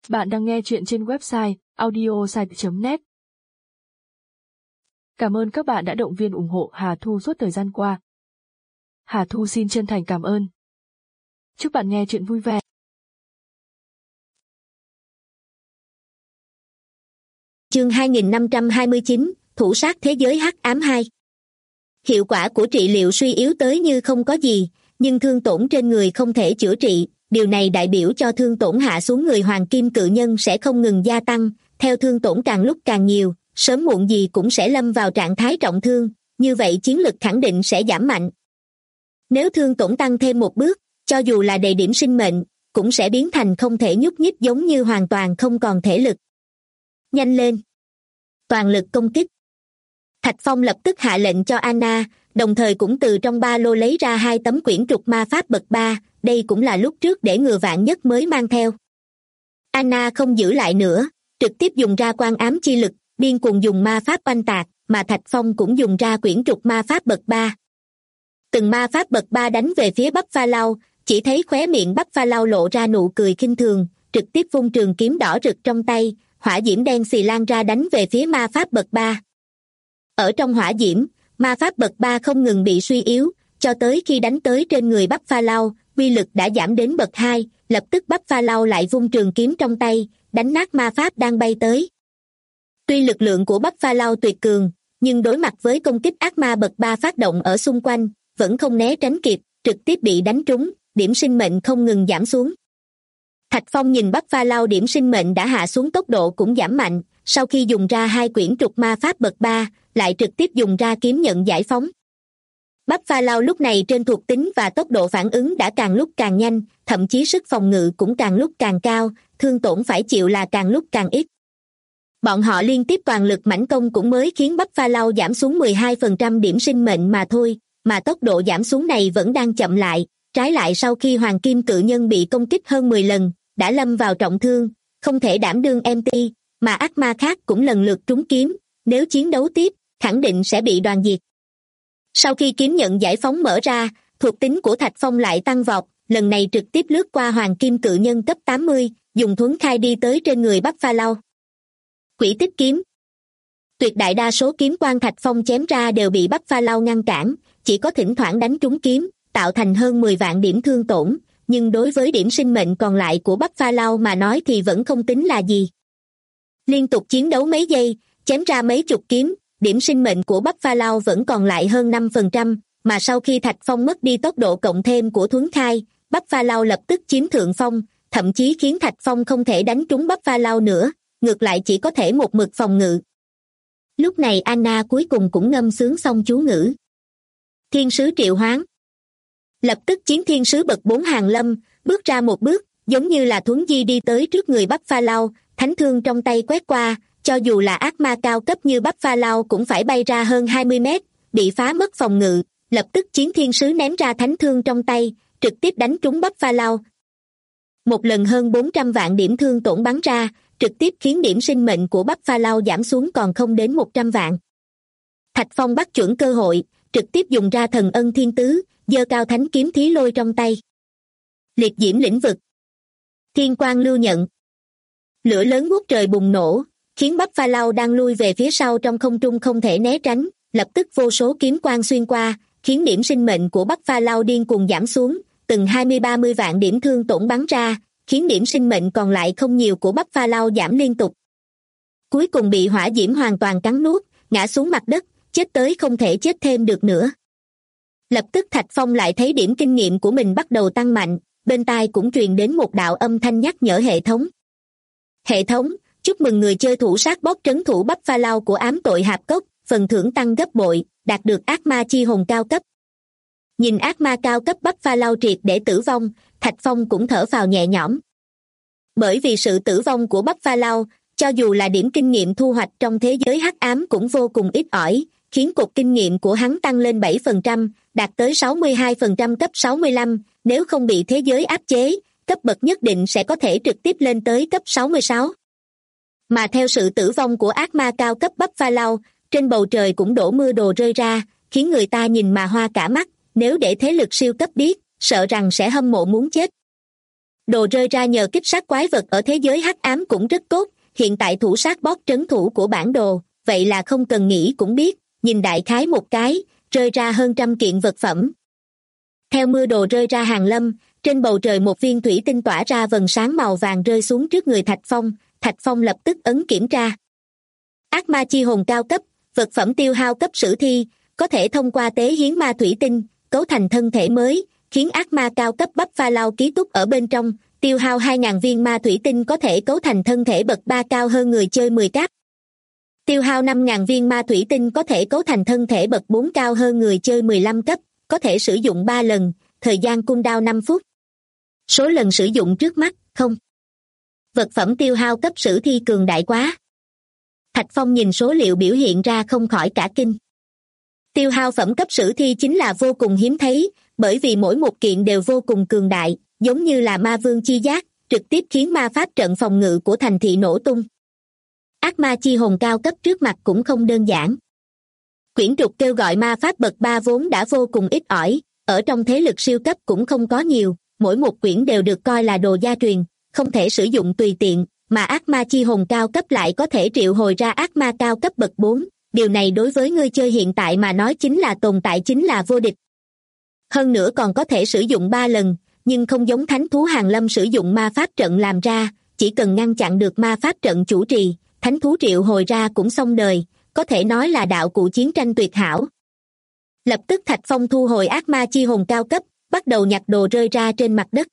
Bạn đang nghe chuyện trên website audiosite.net. Cảm ơn các bạn đã động viên ủng hộ Hà Thu suốt thời gian qua. Hà Thu xin chân thành cảm ơn. Chúc bạn nghe chuyện vui vẻ. Chương 2529, Thủ sát thế giới hắc ám 2. Hiệu quả của trị liệu suy yếu tới như không có gì, nhưng thương tổn trên người không thể chữa trị. Điều này đại biểu cho thương tổn hạ xuống người hoàng kim cự nhân sẽ không ngừng gia tăng, theo thương tổn càng lúc càng nhiều, sớm muộn gì cũng sẽ lâm vào trạng thái trọng thương, như vậy chiến lực khẳng định sẽ giảm mạnh. Nếu thương tổn tăng thêm một bước, cho dù là đầy điểm sinh mệnh, cũng sẽ biến thành không thể nhúc nhích, giống như hoàn toàn không còn thể lực. Nhanh lên! Toàn lực công kích! Thạch Phong lập tức hạ lệnh cho Anna, đồng thời cũng từ trong ba lô lấy ra 2 tấm quyển trục ma pháp bậc 3, đây cũng là lúc trước để ngừa vạn nhất mới mang theo. Anna không giữ lại nữa, trực tiếp dùng ra quan ám chi lực, điên cuồng dùng ma pháp oanh tạc, mà Thạch Phong cũng dùng ra quyển trục ma pháp bậc 3. Từng ma pháp bậc 3 đánh về phía Buffalo, chỉ thấy khóe miệng Buffalo lộ ra nụ cười khinh thường, trực tiếp vung trường kiếm đỏ rực trong tay, hỏa diễm đen xì lan ra đánh về phía ma pháp bậc 3. Ở trong hỏa diễm, ma pháp bậc 3 không ngừng bị suy yếu, cho tới khi đánh tới trên người Buffalo, uy lực đã giảm đến bậc 2, lập tức Buffalo lại vung trường kiếm trong tay, đánh nát ma pháp đang bay tới. Tuy lực lượng của Buffalo tuyệt cường, nhưng đối mặt với công kích ác ma bậc 3 phát động ở xung quanh, vẫn không né tránh kịp, trực tiếp bị đánh trúng, điểm sinh mệnh không ngừng giảm xuống. Thạch Phong nhìn Buffalo điểm sinh mệnh đã hạ xuống, tốc độ cũng giảm mạnh, sau khi dùng ra 2 quyển trục ma pháp bậc 3, lại trực tiếp dùng ra kiếm nhận giải phóng. Buffalo lúc này trên thuộc tính và tốc độ phản ứng đã càng lúc càng nhanh, thậm chí sức phòng ngự cũng càng lúc càng cao, thương tổn phải chịu là càng lúc càng ít. Bọn họ liên tiếp toàn lực mãnh công cũng mới khiến Buffalo giảm xuống 12% điểm sinh mệnh mà thôi, mà tốc độ giảm xuống này vẫn đang chậm lại, trái lại sau khi hoàng kim cự nhân bị công kích hơn 10 lần, đã lâm vào trọng thương, không thể đảm đương MT, mà ác ma khác cũng lần lượt trúng kiếm, nếu chiến đấu tiếp, khẳng định sẽ bị đoàn diệt. Sau khi kiếm nhận giải phóng mở ra, thuộc tính của Thạch Phong lại tăng vọt, lần này trực tiếp lướt qua hoàng kim cự nhân cấp 80, dùng thuấn khai đi tới trên người Buffalo. Quỷ tích kiếm. Tuyệt đại đa số kiếm quang Thạch Phong chém ra đều bị Buffalo ngăn cản, chỉ có thỉnh thoảng đánh trúng kiếm, tạo thành hơn 10 vạn điểm thương tổn, nhưng đối với điểm sinh mệnh còn lại của Buffalo mà nói thì vẫn không tính là gì. Liên tục chiến đấu mấy giây, chém ra mấy chục kiếm, điểm sinh mệnh của Buffalo vẫn còn lại hơn 5%, mà sau khi Thạch Phong mất đi tốc độ cộng thêm của thuấn khai, Buffalo lập tức chiếm thượng phong, thậm chí khiến Thạch Phong không thể đánh trúng Buffalo nữa, ngược lại chỉ có thể một mực phòng ngự. Lúc này Anna cuối cùng cũng ngâm sướng xong chú ngữ. Thiên sứ triệu hoán. Lập tức chiến thiên sứ bậc 4 hàng lâm, bước ra một bước, giống như là thuấn di đi tới trước người Buffalo, thánh thương trong tay quét qua, cho dù là ác ma cao cấp như Buffalo cũng phải bay ra hơn 20 mét, bị phá mất phòng ngự, lập tức chiến thiên sứ ném ra thánh thương trong tay, trực tiếp đánh trúng Buffalo. Một lần hơn 400 vạn điểm thương tổn bắn ra, trực tiếp khiến điểm sinh mệnh của Buffalo giảm xuống còn không đến 100 vạn. Thạch Phong bắt chuẩn cơ hội, trực tiếp dùng ra thần ân thiên tứ, giơ cao thánh kiếm thí lôi trong tay. Liệt diễm lĩnh vực. Thiên quang lưu nhận. Lửa lớn ngút trời bùng nổ, khiến Buffalo đang lui về phía sau trong không trung không thể né tránh, lập tức vô số kiếm quang xuyên qua, khiến điểm sinh mệnh của Buffalo điên cuồng giảm xuống, từng 20-30 vạn điểm thương tổn bắn ra, khiến điểm sinh mệnh còn lại không nhiều của Buffalo giảm liên tục. Cuối cùng bị hỏa diễm hoàn toàn cắn nuốt, ngã xuống mặt đất, chết tới không thể chết thêm được nữa. Lập tức Thạch Phong lại thấy điểm kinh nghiệm của mình bắt đầu tăng mạnh, bên tai cũng truyền đến một đạo âm thanh nhắc nhở hệ thống. Hệ thống, chúc mừng người chơi thủ sát boss trấn thủ Buffalo của ám tội hạp cốc, phần thưởng tăng gấp bội, đạt được ác ma chi hồn cao cấp. Nhìn ác ma cao cấp Buffalo triệt để tử vong, Thạch Phong cũng thở phào nhẹ nhõm. Bởi vì sự tử vong của Buffalo, cho dù là điểm kinh nghiệm thu hoạch trong thế giới hắc ám cũng vô cùng ít ỏi, khiến cột kinh nghiệm của hắn tăng lên 7%, đạt tới 62% cấp 65, nếu không bị thế giới áp chế, cấp bậc nhất định sẽ có thể trực tiếp lên tới cấp 66. Mà theo sự tử vong của ác ma cao cấp Buffalo, trên bầu trời cũng đổ mưa đồ rơi ra, khiến người ta nhìn mà hoa cả mắt, nếu để thế lực siêu cấp biết, sợ rằng sẽ hâm mộ muốn chết. Đồ rơi ra nhờ kích sát quái vật ở thế giới hắc ám cũng rất tốt, hiện tại thủ sát boss trấn thủ của bản đồ, vậy là không cần nghĩ cũng biết, nhìn đại khái một cái, rơi ra hơn 100 kiện vật phẩm. Theo mưa đồ rơi ra hàng lâm, trên bầu trời một viên thủy tinh tỏa ra vầng sáng màu vàng rơi xuống trước người Thạch Phong lập tức ấn kiểm tra. Ác ma chi hồn cao cấp, vật phẩm tiêu hao cấp sử thi, có thể thông qua tế hiến ma thủy tinh, cấu thành thân thể mới, khiến ác ma cao cấp Buffalo ký túc ở bên trong, tiêu hao 2.000 viên ma thủy tinh có thể cấu thành thân thể bậc 3 cao hơn người chơi 10 cấp. Tiêu hao 5.000 viên ma thủy tinh có thể cấu thành thân thể bậc 4 cao hơn người chơi 15 cấp, có thể sử dụng 3 lần, thời gian cooldown 5 phút. Số lần sử dụng trước mắt, không. Vật phẩm tiêu hao cấp sử thi cường đại quá. Thạch Phong nhìn số liệu biểu hiện ra không khỏi cả kinh. Tiêu hao phẩm cấp sử thi chính là vô cùng hiếm thấy, bởi vì mỗi một kiện đều vô cùng cường đại, giống như là ma vương chi giác, trực tiếp khiến ma pháp trận phòng ngự của thành thị nổ tung. Ác ma chi hồn cao cấp trước mặt cũng không đơn giản. Quyển trục kêu gọi ma pháp bậc 3 vốn đã vô cùng ít ỏi, ở trong thế lực siêu cấp cũng không có nhiều, mỗi một quyển đều được coi là đồ gia truyền, không thể sử dụng tùy tiện, mà ác ma chi hồn cao cấp lại có thể triệu hồi ra ác ma cao cấp bậc 4, điều này đối với người chơi hiện tại mà nói chính là tồn tại chính là vô địch. Hơn nữa còn có thể sử dụng 3 lần, nhưng không giống thánh thú hàng lâm sử dụng ma pháp trận làm ra, chỉ cần ngăn chặn được ma pháp trận chủ trì, thánh thú triệu hồi ra cũng xong đời, có thể nói là đạo cụ chiến tranh tuyệt hảo. Lập tức Thạch Phong thu hồi ác ma chi hồn cao cấp, bắt đầu nhặt đồ rơi ra trên mặt đất.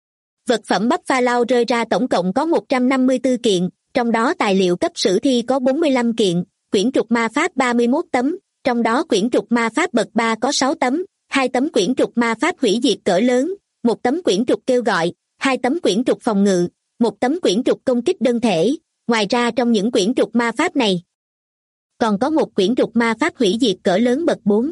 Vật phẩm Buffalo rơi ra tổng cộng có 154 kiện, trong đó tài liệu cấp sử thi có 45 kiện, quyển trục ma pháp 31 tấm, trong đó quyển trục ma pháp bậc 3 có 6 tấm, 2 tấm quyển trục ma pháp hủy diệt cỡ lớn, 1 tấm quyển trục kêu gọi, 2 tấm quyển trục phòng ngự, 1 tấm quyển trục công kích đơn thể. Ngoài ra trong những quyển trục ma pháp này, còn có một quyển trục ma pháp hủy diệt cỡ lớn bậc 4.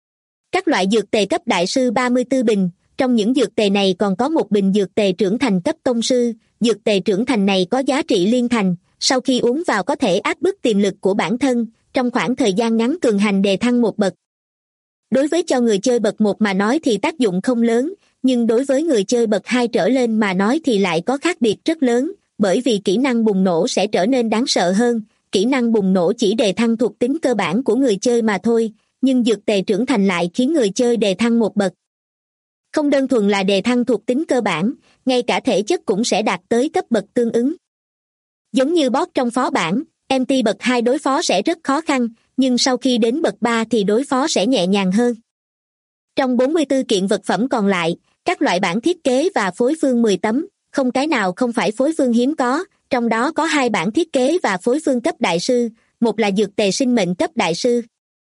Các loại dược tề cấp đại sư 34 bình, trong những dược tề này còn có một bình dược tề trưởng thành cấp tông sư, dược tề trưởng thành này có giá trị liên thành, sau khi uống vào có thể áp bức tiềm lực của bản thân, trong khoảng thời gian ngắn cường hành đề thăng một bậc. Đối với cho người chơi bậc 1 mà nói thì tác dụng không lớn, nhưng đối với người chơi bậc 2 trở lên mà nói thì lại có khác biệt rất lớn, bởi vì kỹ năng bùng nổ sẽ trở nên đáng sợ hơn. Kỹ năng bùng nổ chỉ đề thăng thuộc tính cơ bản của người chơi mà thôi, nhưng dược tề trưởng thành lại khiến người chơi đề thăng một bậc. Không đơn thuần là đề thăng thuộc tính cơ bản, ngay cả thể chất cũng sẽ đạt tới cấp bậc tương ứng. Giống như boss trong phó bản, MT bậc 2 đối phó sẽ rất khó khăn, nhưng sau khi đến bậc 3 thì đối phó sẽ nhẹ nhàng hơn. Trong 44 kiện vật phẩm còn lại, các loại bản thiết kế và phối phương 10 tấm, không cái nào không phải phối phương hiếm có, trong đó có 2 bản thiết kế và phối phương cấp đại sư, một là dược tề sinh mệnh cấp đại sư.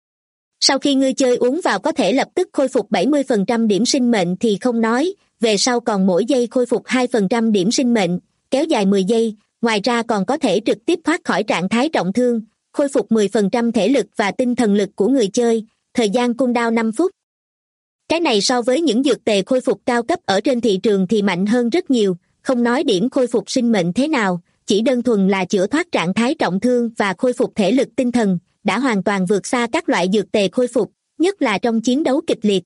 Sau khi người chơi uống vào có thể lập tức khôi phục 70% điểm sinh mệnh thì không nói, về sau còn mỗi giây khôi phục 2% điểm sinh mệnh, kéo dài 10 giây, ngoài ra còn có thể trực tiếp thoát khỏi trạng thái trọng thương, khôi phục 10% thể lực và tinh thần lực của người chơi, thời gian cooldown 5 phút. Cái này so với những dược tề khôi phục cao cấp ở trên thị trường thì mạnh hơn rất nhiều, không nói điểm khôi phục sinh mệnh thế nào, chỉ đơn thuần là chữa thoát trạng thái trọng thương và khôi phục thể lực tinh thần, đã hoàn toàn vượt xa các loại dược tề khôi phục, nhất là trong chiến đấu kịch liệt.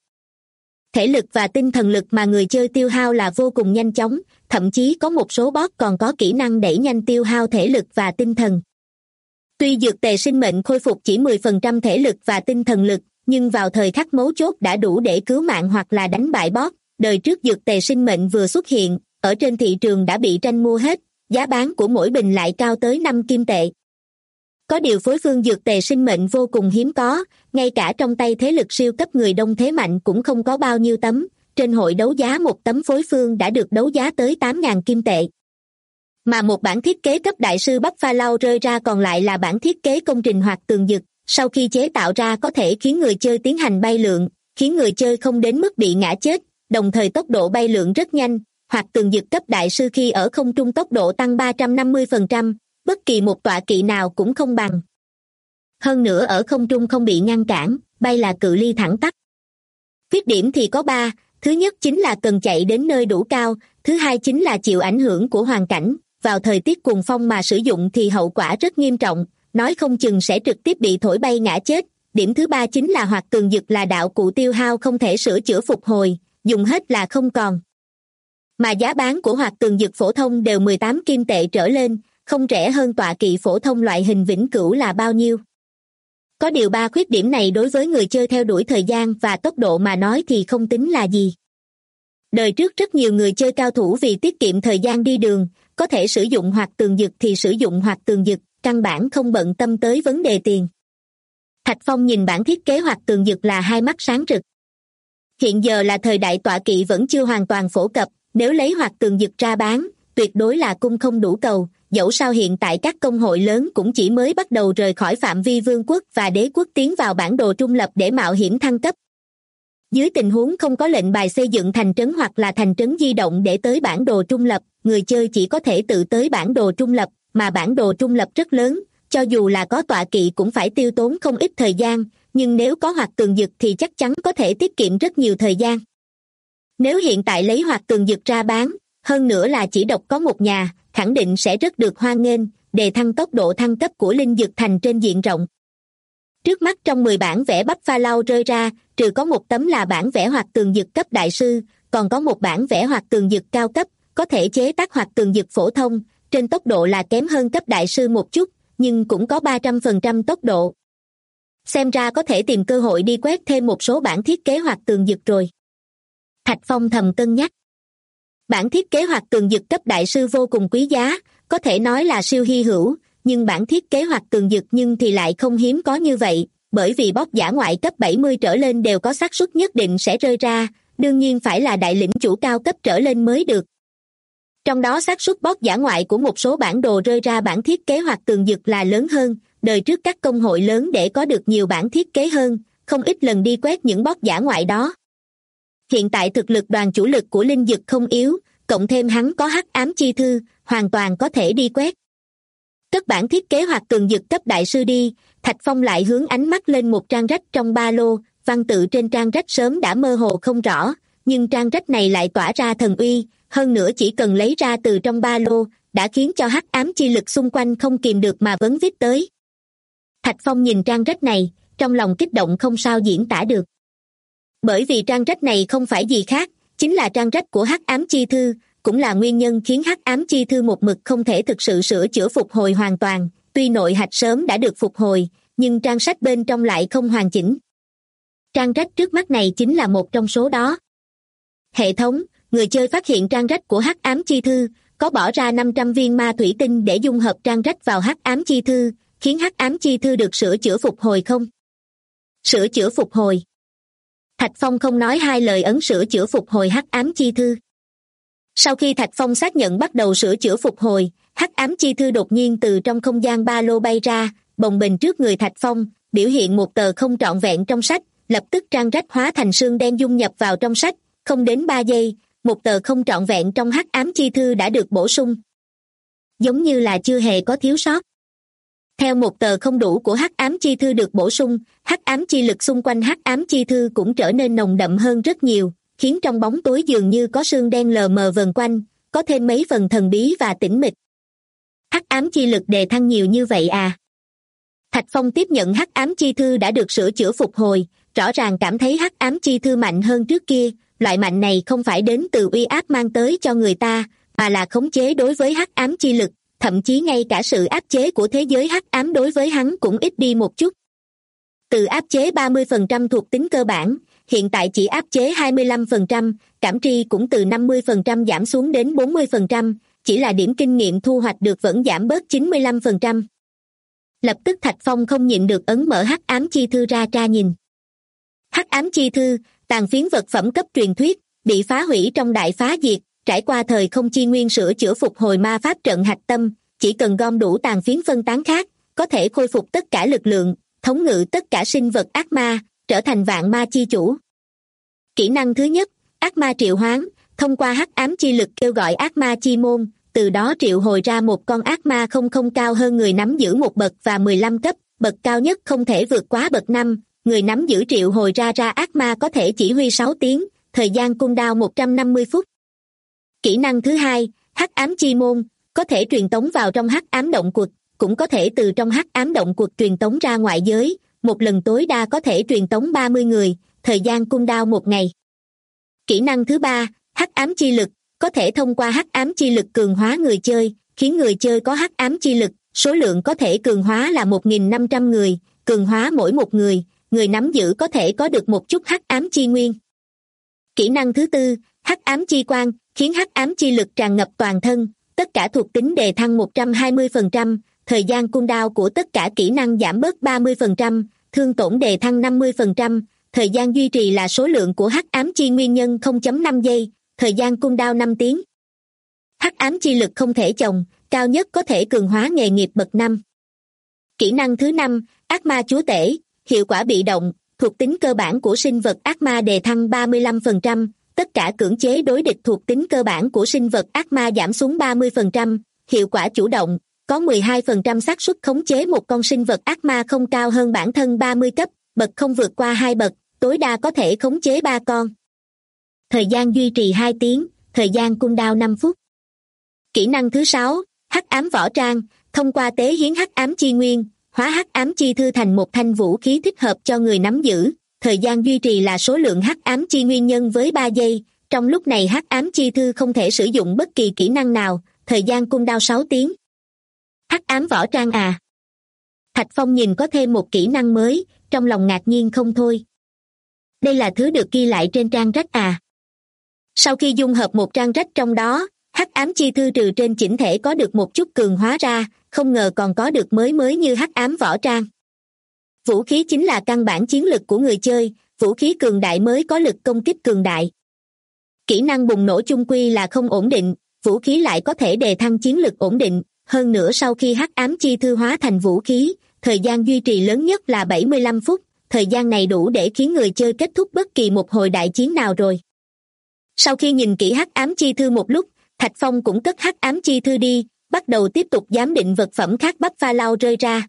Thể lực và tinh thần lực mà người chơi tiêu hao là vô cùng nhanh chóng, thậm chí có một số boss còn có kỹ năng đẩy nhanh tiêu hao thể lực và tinh thần. Tuy dược tề sinh mệnh khôi phục chỉ 10% thể lực và tinh thần lực, nhưng vào thời khắc mấu chốt đã đủ để cứu mạng hoặc là đánh bại boss. Đời trước dược tề sinh mệnh vừa xuất hiện, ở trên thị trường đã bị tranh mua hết, giá bán của mỗi bình lại cao tới 5 kim tệ. Có điều phối phương dược tề sinh mệnh vô cùng hiếm có, ngay cả trong tay thế lực siêu cấp người đông thế mạnh cũng không có bao nhiêu tấm, trên hội đấu giá một tấm phối phương đã được đấu giá tới 8.000 kim tệ. Mà một bản thiết kế cấp đại sư Buffalo rơi ra còn lại là bản thiết kế công trình hoặc tường dực, sau khi chế tạo ra có thể khiến người chơi tiến hành bay lượn, khiến người chơi không đến mức bị ngã chết, đồng thời tốc độ bay lượn rất nhanh, hoặc tường dực cấp đại sư khi ở không trung tốc độ tăng 350%, bất kỳ một tọa kỵ nào cũng không bằng. Hơn nữa ở không trung không bị ngăn cản, bay là cự ly thẳng tắp. Khuyết điểm thì có 3, thứ nhất chính là cần chạy đến nơi đủ cao, thứ hai chính là chịu ảnh hưởng của hoàn cảnh, vào thời tiết cuồng phong mà sử dụng thì hậu quả rất nghiêm trọng, nói không chừng sẽ trực tiếp bị thổi bay ngã chết. Điểm thứ 3 chính là hoạt tường dực là đạo cụ tiêu hao không thể sửa chữa phục hồi, dùng hết là không còn. Mà giá bán của hoạt tường dực phổ thông đều 18 kim tệ trở lên, không rẻ hơn tọa kỵ phổ thông loại hình vĩnh cửu là bao nhiêu. Có điều ba khuyết điểm này đối với người chơi theo đuổi thời gian và tốc độ mà nói thì không tính là gì. Đời trước rất nhiều người chơi cao thủ vì tiết kiệm thời gian đi đường, có thể sử dụng hoạt tường dực thì sử dụng hoạt tường dực, căn bản không bận tâm tới vấn đề tiền. Thạch Phong nhìn bản thiết kế hoạt tường dực là hai mắt sáng rực. Hiện giờ là thời đại tọa kỵ vẫn chưa hoàn toàn phổ cập, nếu lấy hoạt tường dực ra bán, tuyệt đối là cung không đủ cầu, dẫu sao hiện tại các công hội lớn cũng chỉ mới bắt đầu rời khỏi phạm vi vương quốc và đế quốc tiến vào bản đồ trung lập để mạo hiểm thăng cấp. Dưới tình huống không có lệnh bài xây dựng thành trấn hoặc là thành trấn di động để tới bản đồ trung lập, người chơi chỉ có thể tự tới bản đồ trung lập, mà bản đồ trung lập rất lớn, cho dù là có tọa kỵ cũng phải tiêu tốn không ít thời gian, nhưng nếu có hoạt tường dực thì chắc chắn có thể tiết kiệm rất nhiều thời gian. Nếu hiện tại lấy hoạt tường dực ra bán, hơn nữa là chỉ độc có một nhà, khẳng định sẽ rất được hoan nghênh, đề thăng tốc độ thăng cấp của linh dực thành trên diện rộng. Trước mắt trong 10 bản vẽ Buffalo rơi ra, trừ có một tấm là bản vẽ hoạt tường dực cấp đại sư, còn có một bản vẽ hoạt tường dực cao cấp, có thể chế tác hoạt tường dực phổ thông, trên tốc độ là kém hơn cấp đại sư một chút, nhưng cũng có 300% tốc độ. Xem ra có thể tìm cơ hội đi quét thêm một số bản thiết kế hoạt tường dực rồi. Thạch Phong thầm cân nhắc. Bản thiết kế hoạt tường dực cấp đại sư vô cùng quý giá, có thể nói là siêu hy hữu, nhưng bản thiết kế hoạt tường dực nhưng thì lại không hiếm có như vậy, bởi vì boss dã ngoại cấp 70 trở lên đều có xác suất nhất định sẽ rơi ra, đương nhiên phải là đại lĩnh chủ cao cấp trở lên mới được. Trong đó xác suất boss dã ngoại của một số bản đồ rơi ra bản thiết kế hoạt tường dực là lớn hơn, đời trước các công hội lớn để có được nhiều bản thiết kế hơn, không ít lần đi quét những boss dã ngoại đó. Hiện tại thực lực đoàn chủ lực của linh dực không yếu, cộng thêm hắn có hắc ám chi thư, hoàn toàn có thể đi quét. Cất bản thiết kế hoạt tường dực cấp đại sư đi, Thạch Phong lại hướng ánh mắt lên một trang rách trong ba lô, văn tự trên trang rách sớm đã mơ hồ không rõ, nhưng trang rách này lại tỏa ra thần uy, hơn nữa chỉ cần lấy ra từ trong ba lô, đã khiến cho hắc ám chi lực xung quanh không kìm được mà vấn vít tới. Thạch Phong nhìn trang rách này, trong lòng kích động không sao diễn tả được. Bởi vì trang rách này không phải gì khác, chính là trang rách của hắc ám chi thư, cũng là nguyên nhân khiến hắc ám chi thư một mực không thể thực sự sửa chữa phục hồi hoàn toàn, tuy nội hạch sớm đã được phục hồi, nhưng trang sách bên trong lại không hoàn chỉnh. Trang rách trước mắt này chính là một trong số đó. Hệ thống, người chơi phát hiện trang rách của hắc ám chi thư, có bỏ ra 500 viên ma thủy tinh để dung hợp trang rách vào hắc ám chi thư, khiến hắc ám chi thư được sửa chữa phục hồi không? Sửa chữa phục hồi. Thạch Phong không nói hai lời ấn sửa chữa phục hồi hắc ám chi thư. Sau khi Thạch Phong xác nhận bắt đầu sửa chữa phục hồi, hắc ám chi thư đột nhiên từ trong không gian ba lô bay ra, bồng bềnh trước người Thạch Phong, biểu hiện một tờ không trọn vẹn trong sách, lập tức trang rách hóa thành xương đen dung nhập vào trong sách, không đến 3 giây, một tờ không trọn vẹn trong hắc ám chi thư đã được bổ sung. Giống như là chưa hề có thiếu sót. Theo một tờ không đủ của hắc ám chi thư được bổ sung, hắc ám chi lực xung quanh hắc ám chi thư cũng trở nên nồng đậm hơn rất nhiều, khiến trong bóng tối dường như có sương đen lờ mờ vần quanh, có thêm mấy phần thần bí và tĩnh mịch. Hắc ám chi lực đề thăng nhiều như vậy à? Thạch Phong tiếp nhận hắc ám chi thư đã được sửa chữa phục hồi, rõ ràng cảm thấy hắc ám chi thư mạnh hơn trước kia, loại mạnh này không phải đến từ uy áp mang tới cho người ta, mà là khống chế đối với hắc ám chi lực, thậm chí ngay cả sự áp chế của thế giới hắc ám đối với hắn cũng ít đi một chút. Từ áp chế 30% thuộc tính cơ bản, hiện tại chỉ áp chế 25%, cảm tri cũng từ 50% giảm xuống đến 40%, chỉ là điểm kinh nghiệm thu hoạch được vẫn giảm bớt 95%. Lập tức Thạch Phong không nhịn được ấn mở hắc ám chi thư ra tra nhìn. Hắc ám chi thư, tàn phiến vật phẩm cấp truyền thuyết, bị phá hủy trong đại phá diệt, trải qua thời không chi nguyên sửa chữa phục hồi ma pháp trận hạch tâm, chỉ cần gom đủ tàn phiến phân tán khác, có thể khôi phục tất cả lực lượng, thống ngự tất cả sinh vật ác ma, trở thành vạn ma chi chủ. Kỹ năng thứ nhất, ác ma triệu hoán, thông qua hắc ám chi lực kêu gọi ác ma chi môn, từ đó triệu hồi ra một con ác ma không cao hơn người nắm giữ một bậc và 15 cấp, bậc cao nhất không thể vượt quá bậc 5, người nắm giữ triệu hồi ra ác ma có thể chỉ huy 6 tiếng, thời gian cooldown 150 phút. Kỹ năng thứ hai, hắc ám chi môn, có thể truyền tống vào trong hắc ám động quật, cũng có thể từ trong hắc ám động quật truyền tống ra ngoại giới, một lần tối đa có thể truyền tống 30 người, thời gian cooldown 1 ngày. Kỹ năng thứ ba, hắc ám chi lực, có thể thông qua hắc ám chi lực cường hóa người chơi, khiến người chơi có hắc ám chi lực, số lượng có thể cường hóa là 1.500 người, cường hóa mỗi một người, người nắm giữ có thể có được một chút hắc ám chi nguyên. Kỹ năng thứ tư, hắc ám chi quang, khiến hắc ám chi lực tràn ngập toàn thân, tất cả thuộc tính đề thăng 120%, thời gian cooldown của tất cả kỹ năng giảm bớt 30%, thương tổn đề thăng 50%, thời gian duy trì là số lượng của hắc ám chi nguyên nhân 0.5 giây, thời gian cooldown 5 tiếng. Hắc ám chi lực không thể chồng, cao nhất có thể cường hóa nghề nghiệp bậc 5. Kỹ năng thứ 5, ác ma chúa tể, hiệu quả bị động, thuộc tính cơ bản của sinh vật ác ma đề thăng 35%, tất cả cưỡng chế đối địch thuộc tính cơ bản của sinh vật ác ma giảm xuống 30%, hiệu quả chủ động, có 12% xác suất khống chế một con sinh vật ác ma không cao hơn bản thân 30 cấp, bậc không vượt qua 2 bậc, tối đa có thể khống chế 3 con. Thời gian duy trì 2 tiếng, thời gian cooldown 5 phút. Kỹ năng thứ 6, hắc ám võ trang, thông qua tế hiến hắc ám chi nguyên, hóa hắc ám chi thư thành một thanh vũ khí thích hợp cho người nắm giữ, thời gian duy trì là số lượng hắc ám chi nguyên nhân với 3 giây, trong lúc này hắc ám chi thư không thể sử dụng bất kỳ kỹ năng nào, thời gian cooldown 6 tiếng. Hắc ám võ trang à? Thạch Phong nhìn có thêm một kỹ năng mới, trong lòng ngạc nhiên không thôi. Đây là thứ được ghi lại trên trang rách à? Sau khi dung hợp một trang rách trong đó, hắc ám chi thư trừ trên chỉnh thể có được một chút cường hóa ra, không ngờ còn có được mới như hắc ám võ trang. Vũ khí chính là căn bản chiến lực của người chơi, vũ khí cường đại mới có lực công kích cường đại. Kỹ năng bùng nổ chung quy là không ổn định, vũ khí lại có thể đề thăng chiến lực ổn định, hơn nữa sau khi hắc ám chi thư hóa thành vũ khí, thời gian duy trì lớn nhất là 75 phút, thời gian này đủ để khiến người chơi kết thúc bất kỳ một hồi đại chiến nào rồi. Sau khi nhìn kỹ hắc ám chi thư một lúc, Thạch Phong cũng cất hắc ám chi thư đi, bắt đầu tiếp tục giám định vật phẩm khác Buffalo rơi ra.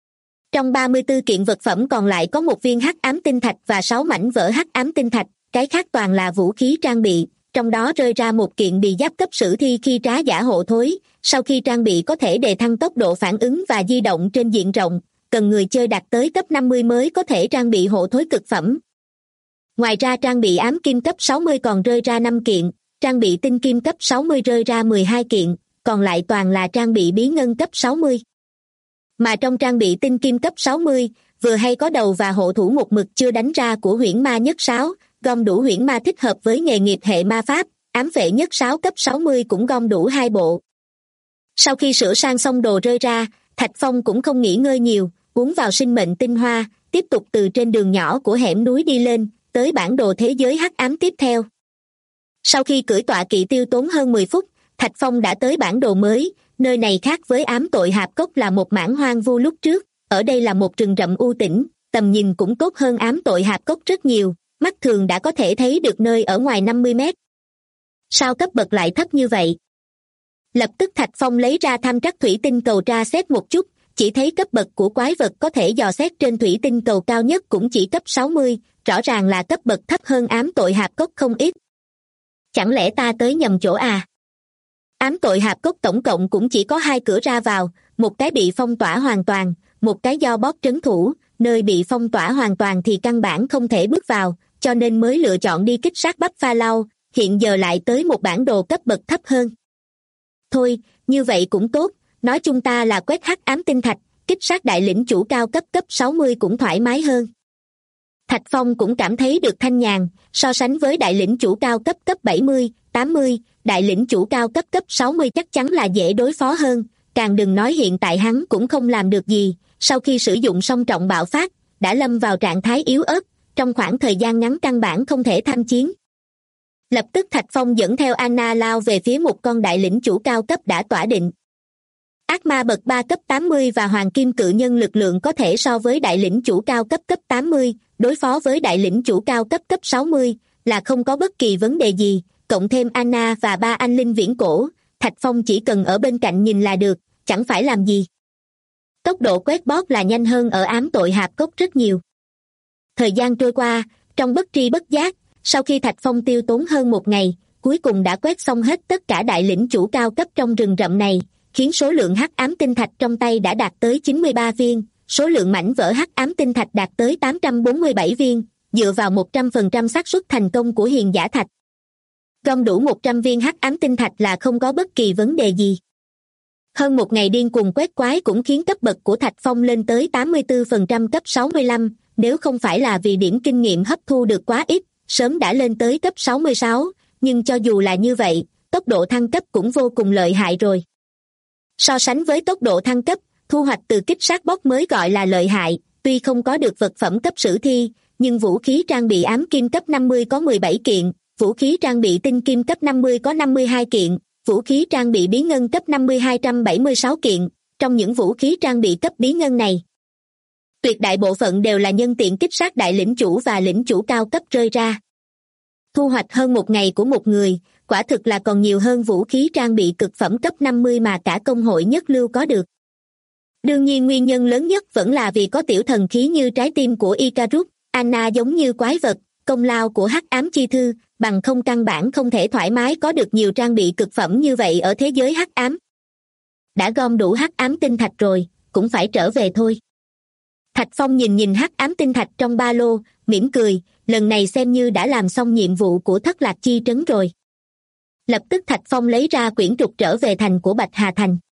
Trong 34 kiện vật phẩm còn lại có một viên hắc ám tinh thạch và 6 mảnh vỡ hắc ám tinh thạch, cái khác toàn là vũ khí trang bị, trong đó rơi ra một kiện bị giáp cấp sử thi khi trá giả hộ thối, sau khi trang bị có thể đề thăng tốc độ phản ứng và di động trên diện rộng, cần người chơi đạt tới cấp 50 mới có thể trang bị hộ thối cực phẩm. Ngoài ra trang bị ám kim cấp 60 còn rơi ra 5 kiện, trang bị tinh kim cấp 60 rơi ra 12 kiện, còn lại toàn là trang bị bí ngân cấp 60. Mà trong trang bị tinh kim cấp 60, vừa hay có đầu và hộ thủ một mực chưa đánh ra của huyễn ma nhất 6, gom đủ huyễn ma thích hợp với nghề nghiệp hệ ma pháp, ám vệ nhất 6 cấp 60 cũng gom đủ 2 bộ. Sau khi sửa sang xong đồ rơi ra, Thạch Phong cũng không nghỉ ngơi nhiều, uống vào sinh mệnh tinh hoa, tiếp tục từ trên đường nhỏ của hẻm núi đi lên, tới bản đồ thế giới hắc ám tiếp theo. Sau khi cưỡi tọa kỵ tiêu tốn hơn 10 phút, Thạch Phong đã tới bản đồ mới, nơi này khác với ám tội hạp cốc là một mảng hoang vu lúc trước, ở đây là một rừng rậm u tĩnh, tầm nhìn cũng tốt hơn ám tội hạp cốc rất nhiều, mắt thường đã có thể thấy được nơi ở ngoài 50 mét. Sao cấp bậc lại thấp như vậy? Lập tức Thạch Phong lấy ra tham trắc thủy tinh cầu tra xét một chút, chỉ thấy cấp bậc của quái vật có thể dò xét trên thủy tinh cầu cao nhất cũng chỉ cấp 60, rõ ràng là cấp bậc thấp hơn ám tội hạp cốc không ít. Chẳng lẽ ta tới nhầm chỗ à? Ám tội hạp cốc tổng cộng cũng chỉ có 2 cửa ra vào, một cái bị phong tỏa hoàn toàn, một cái do boss trấn thủ, nơi bị phong tỏa hoàn toàn thì căn bản không thể bước vào, cho nên mới lựa chọn đi kích sát Buffalo, hiện giờ lại tới một bản đồ cấp bậc thấp hơn. Thôi, như vậy cũng tốt, nói chung ta là quét hắc ám tinh thạch, kích sát đại lĩnh chủ cao cấp 60 cũng thoải mái hơn. Thạch Phong cũng cảm thấy được thanh nhàn, so sánh với đại lĩnh chủ cao cấp 70, 80, đại lĩnh chủ cao cấp 60 chắc chắn là dễ đối phó hơn, càng đừng nói hiện tại hắn cũng không làm được gì, sau khi sử dụng song trọng bạo phát, đã lâm vào trạng thái yếu ớt, trong khoảng thời gian ngắn căn bản không thể tham chiến. Lập tức Thạch Phong dẫn theo Anna lao về phía một con đại lĩnh chủ cao cấp đã tỏa định. Ác ma bậc 3 cấp 80 và hoàng kim cự nhân lực lượng có thể so với đại lĩnh chủ cao cấp 80, đối phó với đại lĩnh chủ cao cấp 60 là không có bất kỳ vấn đề gì, cộng thêm Anna và 3 anh linh viễn cổ, Thạch Phong chỉ cần ở bên cạnh nhìn là được, chẳng phải làm gì. Tốc độ quét boss là nhanh hơn ở ám tội hạp cốc rất nhiều. Thời gian trôi qua, trong bất tri bất giác, sau khi Thạch Phong tiêu tốn hơn một ngày, cuối cùng đã quét xong hết tất cả đại lĩnh chủ cao cấp trong rừng rậm này, khiến số lượng hắc ám tinh thạch trong tay đã đạt tới 93 viên, số lượng mảnh vỡ hắc ám tinh thạch đạt tới 847 viên, dựa vào 100% xác suất thành công của hiền giả thạch. Gom đủ 100 viên hắc ám tinh thạch là không có bất kỳ vấn đề gì. Hơn một ngày điên cuồng quét quái cũng khiến cấp bậc của Thạch Phong lên tới 84% cấp 65, nếu không phải là vì điểm kinh nghiệm hấp thu được quá ít, sớm đã lên tới cấp 66, nhưng cho dù là như vậy, tốc độ thăng cấp cũng vô cùng lợi hại rồi. So sánh với tốc độ thăng cấp, thu hoạch từ kích sát boss mới gọi là lợi hại, tuy không có được vật phẩm cấp sử thi, nhưng vũ khí trang bị ám kim cấp 50 có 17 kiện, vũ khí trang bị tinh kim cấp 50 có 52 kiện, vũ khí trang bị bí ngân cấp 50 276 kiện, trong những vũ khí trang bị cấp bí ngân này. Tuyệt đại bộ phận đều là nhân tiện kích sát đại lĩnh chủ và lĩnh chủ cao cấp rơi ra. Thu hoạch hơn một ngày của một người, quả thực là còn nhiều hơn vũ khí trang bị cực phẩm cấp 50 mà cả công hội nhất lưu có được. Đương nhiên nguyên nhân lớn nhất vẫn là vì có tiểu thần khí như trái tim của Icarus, Anna giống như quái vật, công lao của hắc ám chi thư, bằng không căn bản không thể thoải mái có được nhiều trang bị cực phẩm như vậy ở thế giới hắc ám. Đã gom đủ hắc ám tinh thạch rồi, cũng phải trở về thôi. Thạch Phong nhìn hắc ám tinh thạch trong ba lô, mỉm cười, lần này xem như đã làm xong nhiệm vụ của Thất Lạc Chi trấn rồi. Lập tức Thạch Phong lấy ra quyển trục trở về thành của Bạch Hà Thành.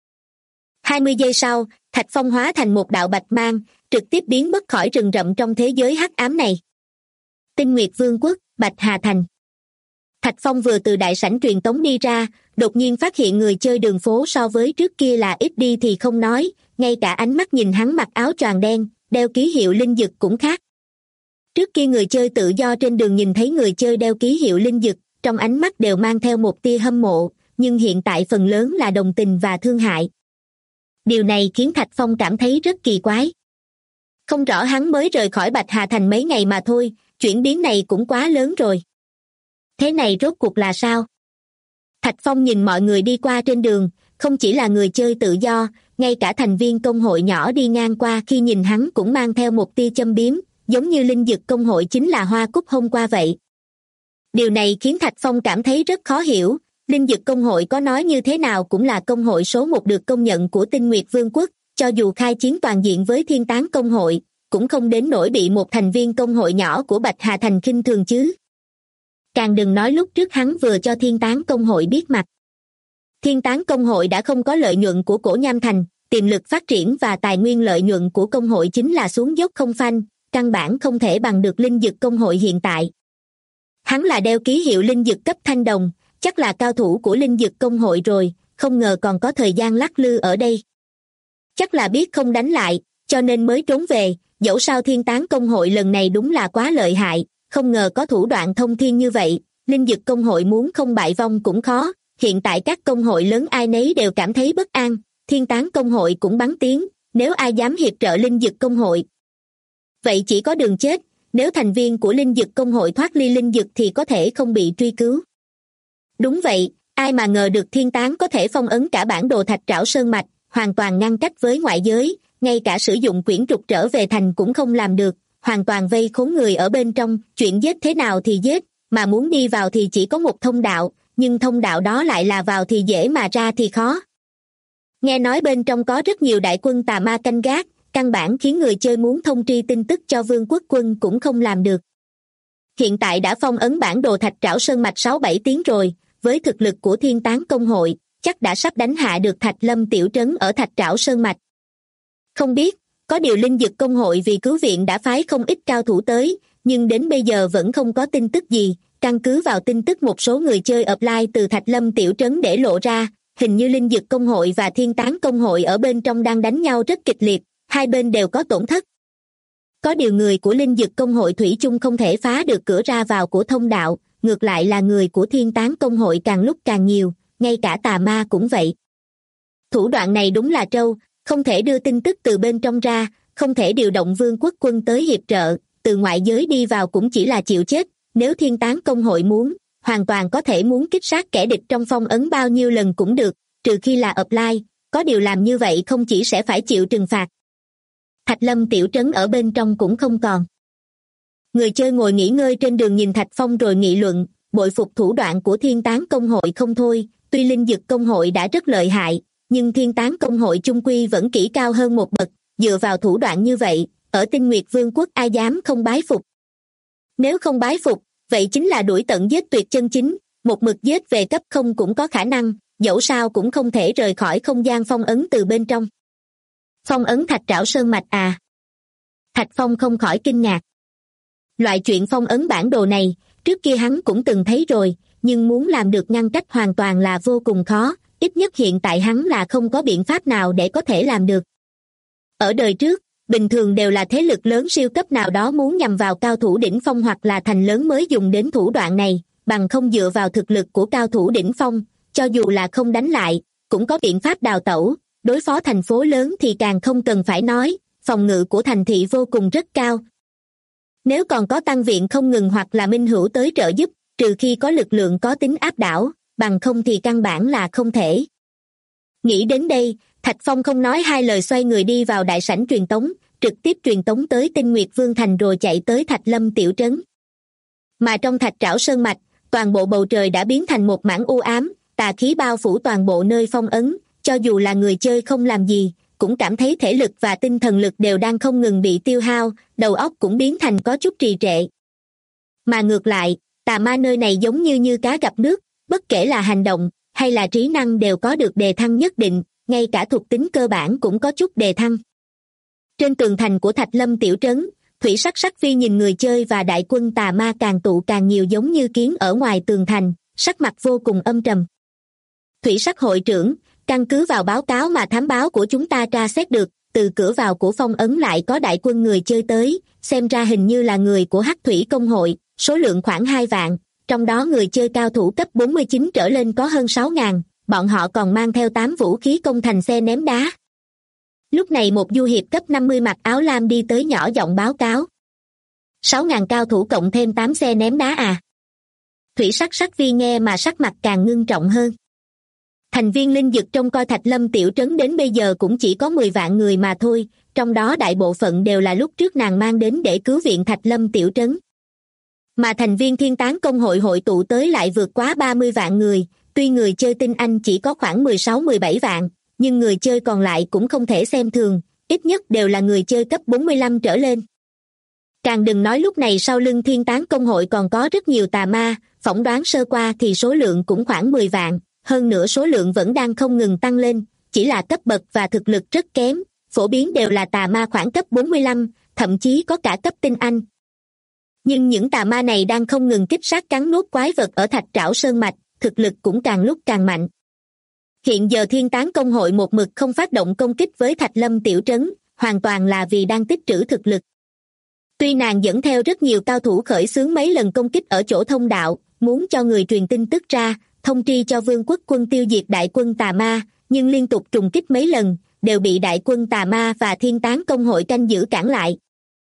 20 giây sau, Thạch Phong hóa thành một đạo bạch mang, trực tiếp biến mất khỏi rừng rậm trong thế giới hắc ám này. Tinh Nguyệt Vương quốc, Bạch Hà Thành. Thạch Phong vừa từ đại sảnh truyền tống đi ra, đột nhiên phát hiện người chơi đường phố so với trước kia là ít đi thì không nói, ngay cả ánh mắt nhìn hắn mặc áo choàng đen, đeo ký hiệu linh dực cũng khác. Trước kia người chơi tự do trên đường nhìn thấy người chơi đeo ký hiệu linh dực, trong ánh mắt đều mang theo một tia hâm mộ, nhưng hiện tại phần lớn là đồng tình và thương hại. Điều này khiến Thạch Phong cảm thấy rất kỳ quái. Không rõ hắn mới rời khỏi Bạch Hà Thành mấy ngày mà thôi, chuyển biến này cũng quá lớn rồi. Thế này rốt cuộc là sao? Thạch Phong nhìn mọi người đi qua trên đường, không chỉ là người chơi tự do, ngay cả thành viên công hội nhỏ đi ngang qua khi nhìn hắn cũng mang theo một tia châm biếm, giống như linh dực công hội chính là hoa cúc hôm qua vậy. Điều này khiến Thạch Phong cảm thấy rất khó hiểu, linh dực công hội có nói như thế nào cũng là công hội số 1 được công nhận của Tinh Nguyệt Vương quốc, cho dù khai chiến toàn diện với Thiên Tán công hội, cũng không đến nỗi bị một thành viên công hội nhỏ của Bạch Hà Thành khinh thường chứ. Càng đừng nói lúc trước hắn vừa cho Thiên Tán công hội biết mặt. Thiên Tán công hội đã không có lợi nhuận của Cổ Nham Thành, tiềm lực phát triển và tài nguyên lợi nhuận của công hội chính là xuống dốc không phanh, căn bản không thể bằng được linh dực công hội hiện tại. Hắn là đeo ký hiệu linh dực cấp thanh đồng, chắc là cao thủ của linh dực công hội rồi, không ngờ còn có thời gian lắc lư ở đây. Chắc là biết không đánh lại, cho nên mới trốn về, dẫu sao Thiên Tán công hội lần này đúng là quá lợi hại, không ngờ có thủ đoạn thông thiên như vậy, linh dực công hội muốn không bại vong cũng khó, hiện tại các công hội lớn ai nấy đều cảm thấy bất an, Thiên Tán công hội cũng bắn tiếng, nếu ai dám hiệp trợ linh dực công hội. Vậy chỉ có đường chết, nếu thành viên của linh dực công hội thoát ly linh dực thì có thể không bị truy cứu. Đúng vậy, ai mà ngờ được Thiên Tán có thể phong ấn cả bản đồ Thạch Trảo Sơn Mạch, hoàn toàn ngăn cách với ngoại giới, ngay cả sử dụng quyển trục trở về thành cũng không làm được, hoàn toàn vây khốn người ở bên trong, chuyện giết thế nào thì giết, mà muốn đi vào thì chỉ có một thông đạo, nhưng thông đạo đó lại là vào thì dễ mà ra thì khó. Nghe nói bên trong có rất nhiều đại quân tà ma canh gác, căn bản khiến người chơi muốn thông tri tin tức cho Vương quốc quân cũng không làm được. Hiện tại đã phong ấn bản đồ Thạch Trảo Sơn Mạch 6-7 tiếng rồi, với thực lực của Thiên Tán công hội, chắc đã sắp đánh hạ được Thạch Lâm tiểu trấn ở Thạch Trảo Sơn Mạch. Không biết, có điều linh dực công hội vì cứu viện đã phái không ít cao thủ tới, nhưng đến bây giờ vẫn không có tin tức gì, căn cứ vào tin tức một số người chơi apply từ Thạch Lâm tiểu trấn để lộ ra, hình như linh dực công hội và Thiên Tán công hội ở bên trong đang đánh nhau rất kịch liệt, hai bên đều có tổn thất. Có điều người của linh dực công hội thủy chung không thể phá được cửa ra vào của thông đạo, ngược lại là người của Thiên Tán công hội càng lúc càng nhiều, ngay cả tà ma cũng vậy. Thủ đoạn này đúng là trâu, không thể đưa tin tức từ bên trong ra, không thể điều động Vương quốc quân tới hiệp trợ, từ ngoại giới đi vào cũng chỉ là chịu chết, nếu Thiên Tán công hội muốn, hoàn toàn có thể muốn kích sát kẻ địch trong phong ấn bao nhiêu lần cũng được, trừ khi là apply, có điều làm như vậy không chỉ sẽ phải chịu trừng phạt. Thạch Lâm tiểu trấn ở bên trong cũng không còn. Người chơi ngồi nghỉ ngơi trên đường nhìn Thạch Phong rồi nghị luận, bội phục thủ đoạn của Thiên Tán công hội không thôi, tuy linh dực công hội đã rất lợi hại, nhưng Thiên Tán công hội chung quy vẫn kỹ cao hơn một bậc, dựa vào thủ đoạn như vậy, ở Tinh Nguyệt Vương quốc ai dám không bái phục. Nếu không bái phục, vậy chính là đuổi tận giết tuyệt chân chính, một mực giết về cấp không cũng có khả năng, dẫu sao cũng không thể rời khỏi không gian phong ấn từ bên trong. Phong ấn Thạch Trảo Sơn Mạch à? Thạch Phong không khỏi kinh ngạc. Loại chuyện phong ấn bản đồ này, trước kia hắn cũng từng thấy rồi, nhưng muốn làm được ngăn cách hoàn toàn là vô cùng khó, ít nhất hiện tại hắn là không có biện pháp nào để có thể làm được. Ở đời trước, bình thường đều là thế lực lớn siêu cấp nào đó muốn nhằm vào cao thủ đỉnh phong hoặc là thành lớn mới dùng đến thủ đoạn này, bằng không dựa vào thực lực của cao thủ đỉnh phong, cho dù là không đánh lại, cũng có biện pháp đào tẩu, đối phó thành phố lớn thì càng không cần phải nói, phòng ngự của thành thị vô cùng rất cao. Nếu còn có tăng viện không ngừng hoặc là minh hữu tới trợ giúp, trừ khi có lực lượng có tính áp đảo, bằng không thì căn bản là không thể. Nghĩ đến đây, Thạch Phong không nói hai lời xoay người đi vào đại sảnh truyền tống, trực tiếp truyền tống tới Tinh Nguyệt Vương Thành rồi chạy tới Thạch Lâm tiểu trấn. Mà trong Thạch Trảo Sơn Mạch, toàn bộ bầu trời đã biến thành một mảng u ám, tà khí bao phủ toàn bộ nơi phong ấn, cho dù là người chơi không làm gì, cũng cảm thấy thể lực và tinh thần lực đều đang không ngừng bị tiêu hao, đầu óc cũng biến thành có chút trì trệ. Mà ngược lại, tà ma nơi này giống như cá gặp nước, bất kể là hành động hay là trí năng đều có được đề thăng nhất định, ngay cả thuộc tính cơ bản cũng có chút đề thăng. Trên tường thành của Thạch Lâm tiểu trấn, Thủy Sắc Phi nhìn người chơi và đại quân tà ma càng tụ càng nhiều giống như kiến ở ngoài tường thành, sắc mặt vô cùng âm trầm. Thủy Sắc hội trưởng, căn cứ vào báo cáo mà thám báo của chúng ta tra xét được, từ cửa vào của phong ấn lại có đại quân người chơi tới, xem ra hình như là người của Hắc Thủy Công hội, số lượng khoảng 2 vạn, trong đó người chơi cao thủ cấp 49 trở lên có hơn 6.000, bọn họ còn mang theo 8 vũ khí công thành xe ném đá. Lúc này một du hiệp cấp 50 mặc áo lam đi tới nhỏ giọng báo cáo. 6.000 cao thủ cộng thêm 8 xe ném đá à? Thủy Sắc Phi nghe mà sắc mặt càng ngưng trọng hơn. Thành viên linh dực trông coi Thạch Lâm tiểu trấn đến bây giờ cũng chỉ có 10 vạn người mà thôi, trong đó đại bộ phận đều là lúc trước nàng mang đến để cứu viện Thạch Lâm tiểu trấn. Mà thành viên Thiên Tán Công hội hội tụ tới lại vượt quá 30 vạn người, tuy người chơi tinh anh chỉ có khoảng 16-17 vạn, nhưng người chơi còn lại cũng không thể xem thường, ít nhất đều là người chơi cấp 45 trở lên. Càng đừng nói lúc này sau lưng Thiên Tán Công hội còn có rất nhiều tà ma, phỏng đoán sơ qua thì số lượng cũng khoảng 10 vạn, hơn nữa số lượng vẫn đang không ngừng tăng lên, chỉ là cấp bậc và thực lực rất kém, phổ biến đều là tà ma khoảng cấp 45, thậm chí có cả cấp tinh anh. Nhưng những tà ma này đang không ngừng kích sát cắn nuốt quái vật ở Thạch Trảo Sơn Mạch, thực lực cũng càng lúc càng mạnh. Hiện giờ Thiên Tán Công hội một mực không phát động công kích với Thạch Lâm tiểu trấn, hoàn toàn là vì đang tích trữ thực lực. Tuy nàng dẫn theo rất nhiều cao thủ khởi xướng mấy lần công kích ở chỗ thông đạo, muốn cho người truyền tin tức ra, thông tri cho Vương quốc quân tiêu diệt đại quân tà ma, nhưng liên tục trùng kích mấy lần, đều bị đại quân tà ma và Thiên Tán Công hội canh giữ cản lại.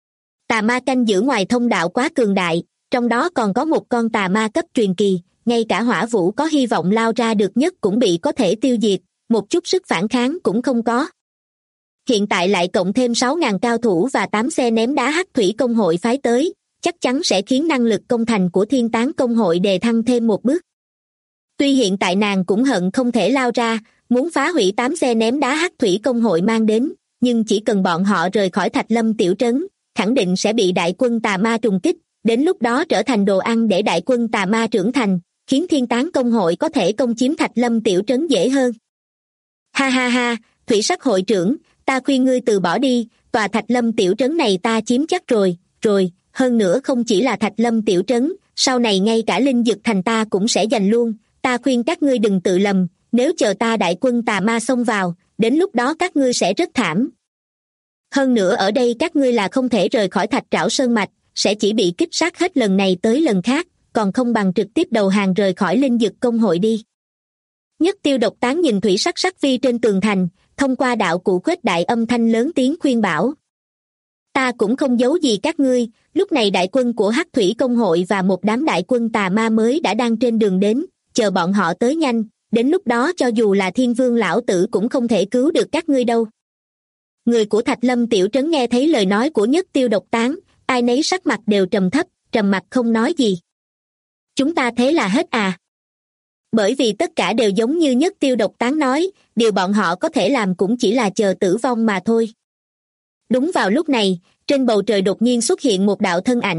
Tà ma canh giữ ngoài thông đạo quá cường đại, trong đó còn có một con tà ma cấp truyền kỳ, ngay cả hỏa vũ có hy vọng lao ra được nhất cũng bị có thể tiêu diệt, một chút sức phản kháng cũng không có. Hiện tại lại cộng thêm 6.000 cao thủ và 8 xe ném đá Hắc Thủy Công hội phái tới, chắc chắn sẽ khiến năng lực công thành của Thiên Tán Công hội đề thăng thêm một bước. Tuy hiện tại nàng cũng hận không thể lao ra, muốn phá hủy 8 xe ném đá Hắc Thủy Công hội mang đến, nhưng chỉ cần bọn họ rời khỏi Thạch Lâm tiểu trấn, khẳng định sẽ bị đại quân tà ma trùng kích, đến lúc đó trở thành đồ ăn để đại quân tà ma trưởng thành, khiến Thiên Tán Công hội có thể công chiếm Thạch Lâm tiểu trấn dễ hơn. Ha ha ha, Thủy Sắc hội trưởng, ta khuyên ngươi từ bỏ đi, tòa Thạch Lâm tiểu trấn này ta chiếm chắc rồi, hơn nữa không chỉ là Thạch Lâm tiểu trấn, sau này ngay cả Linh Dực Thành ta cũng sẽ giành luôn, ta khuyên các ngươi đừng tự lầm, nếu chờ ta đại quân tà ma xông vào, đến lúc đó các ngươi sẽ rất thảm. Hơn nữa ở đây các ngươi là không thể rời khỏi Thạch Trảo Sơn Mạch, sẽ chỉ bị kích sát hết lần này tới lần khác, còn không bằng trực tiếp đầu hàng rời khỏi Linh Dực Công hội đi. Nhất Tiêu Độc Tán nhìn Thủy Sắc Phi trên tường thành, thông qua đạo cụ khuếch đại âm thanh lớn tiếng khuyên bảo. Ta cũng không giấu gì các ngươi, lúc này đại quân của Hắc Thủy Công hội và một đám đại quân tà ma mới đã đang trên đường đến, chờ bọn họ tới nhanh, đến lúc đó cho dù là Thiên Vương lão tử cũng không thể cứu được các ngươi đâu. Người của Thạch Lâm tiểu trấn nghe thấy lời nói của Nhất Tiêu Độc Tán, ai nấy sắc mặt đều trầm thấp, trầm mặc không nói gì. Chúng ta thế là hết à? Bởi vì tất cả đều giống như Nhất Tiêu Độc Tán nói, điều bọn họ có thể làm cũng chỉ là chờ tử vong mà thôi. Đúng vào lúc này, trên bầu trời đột nhiên xuất hiện một đạo thân ảnh,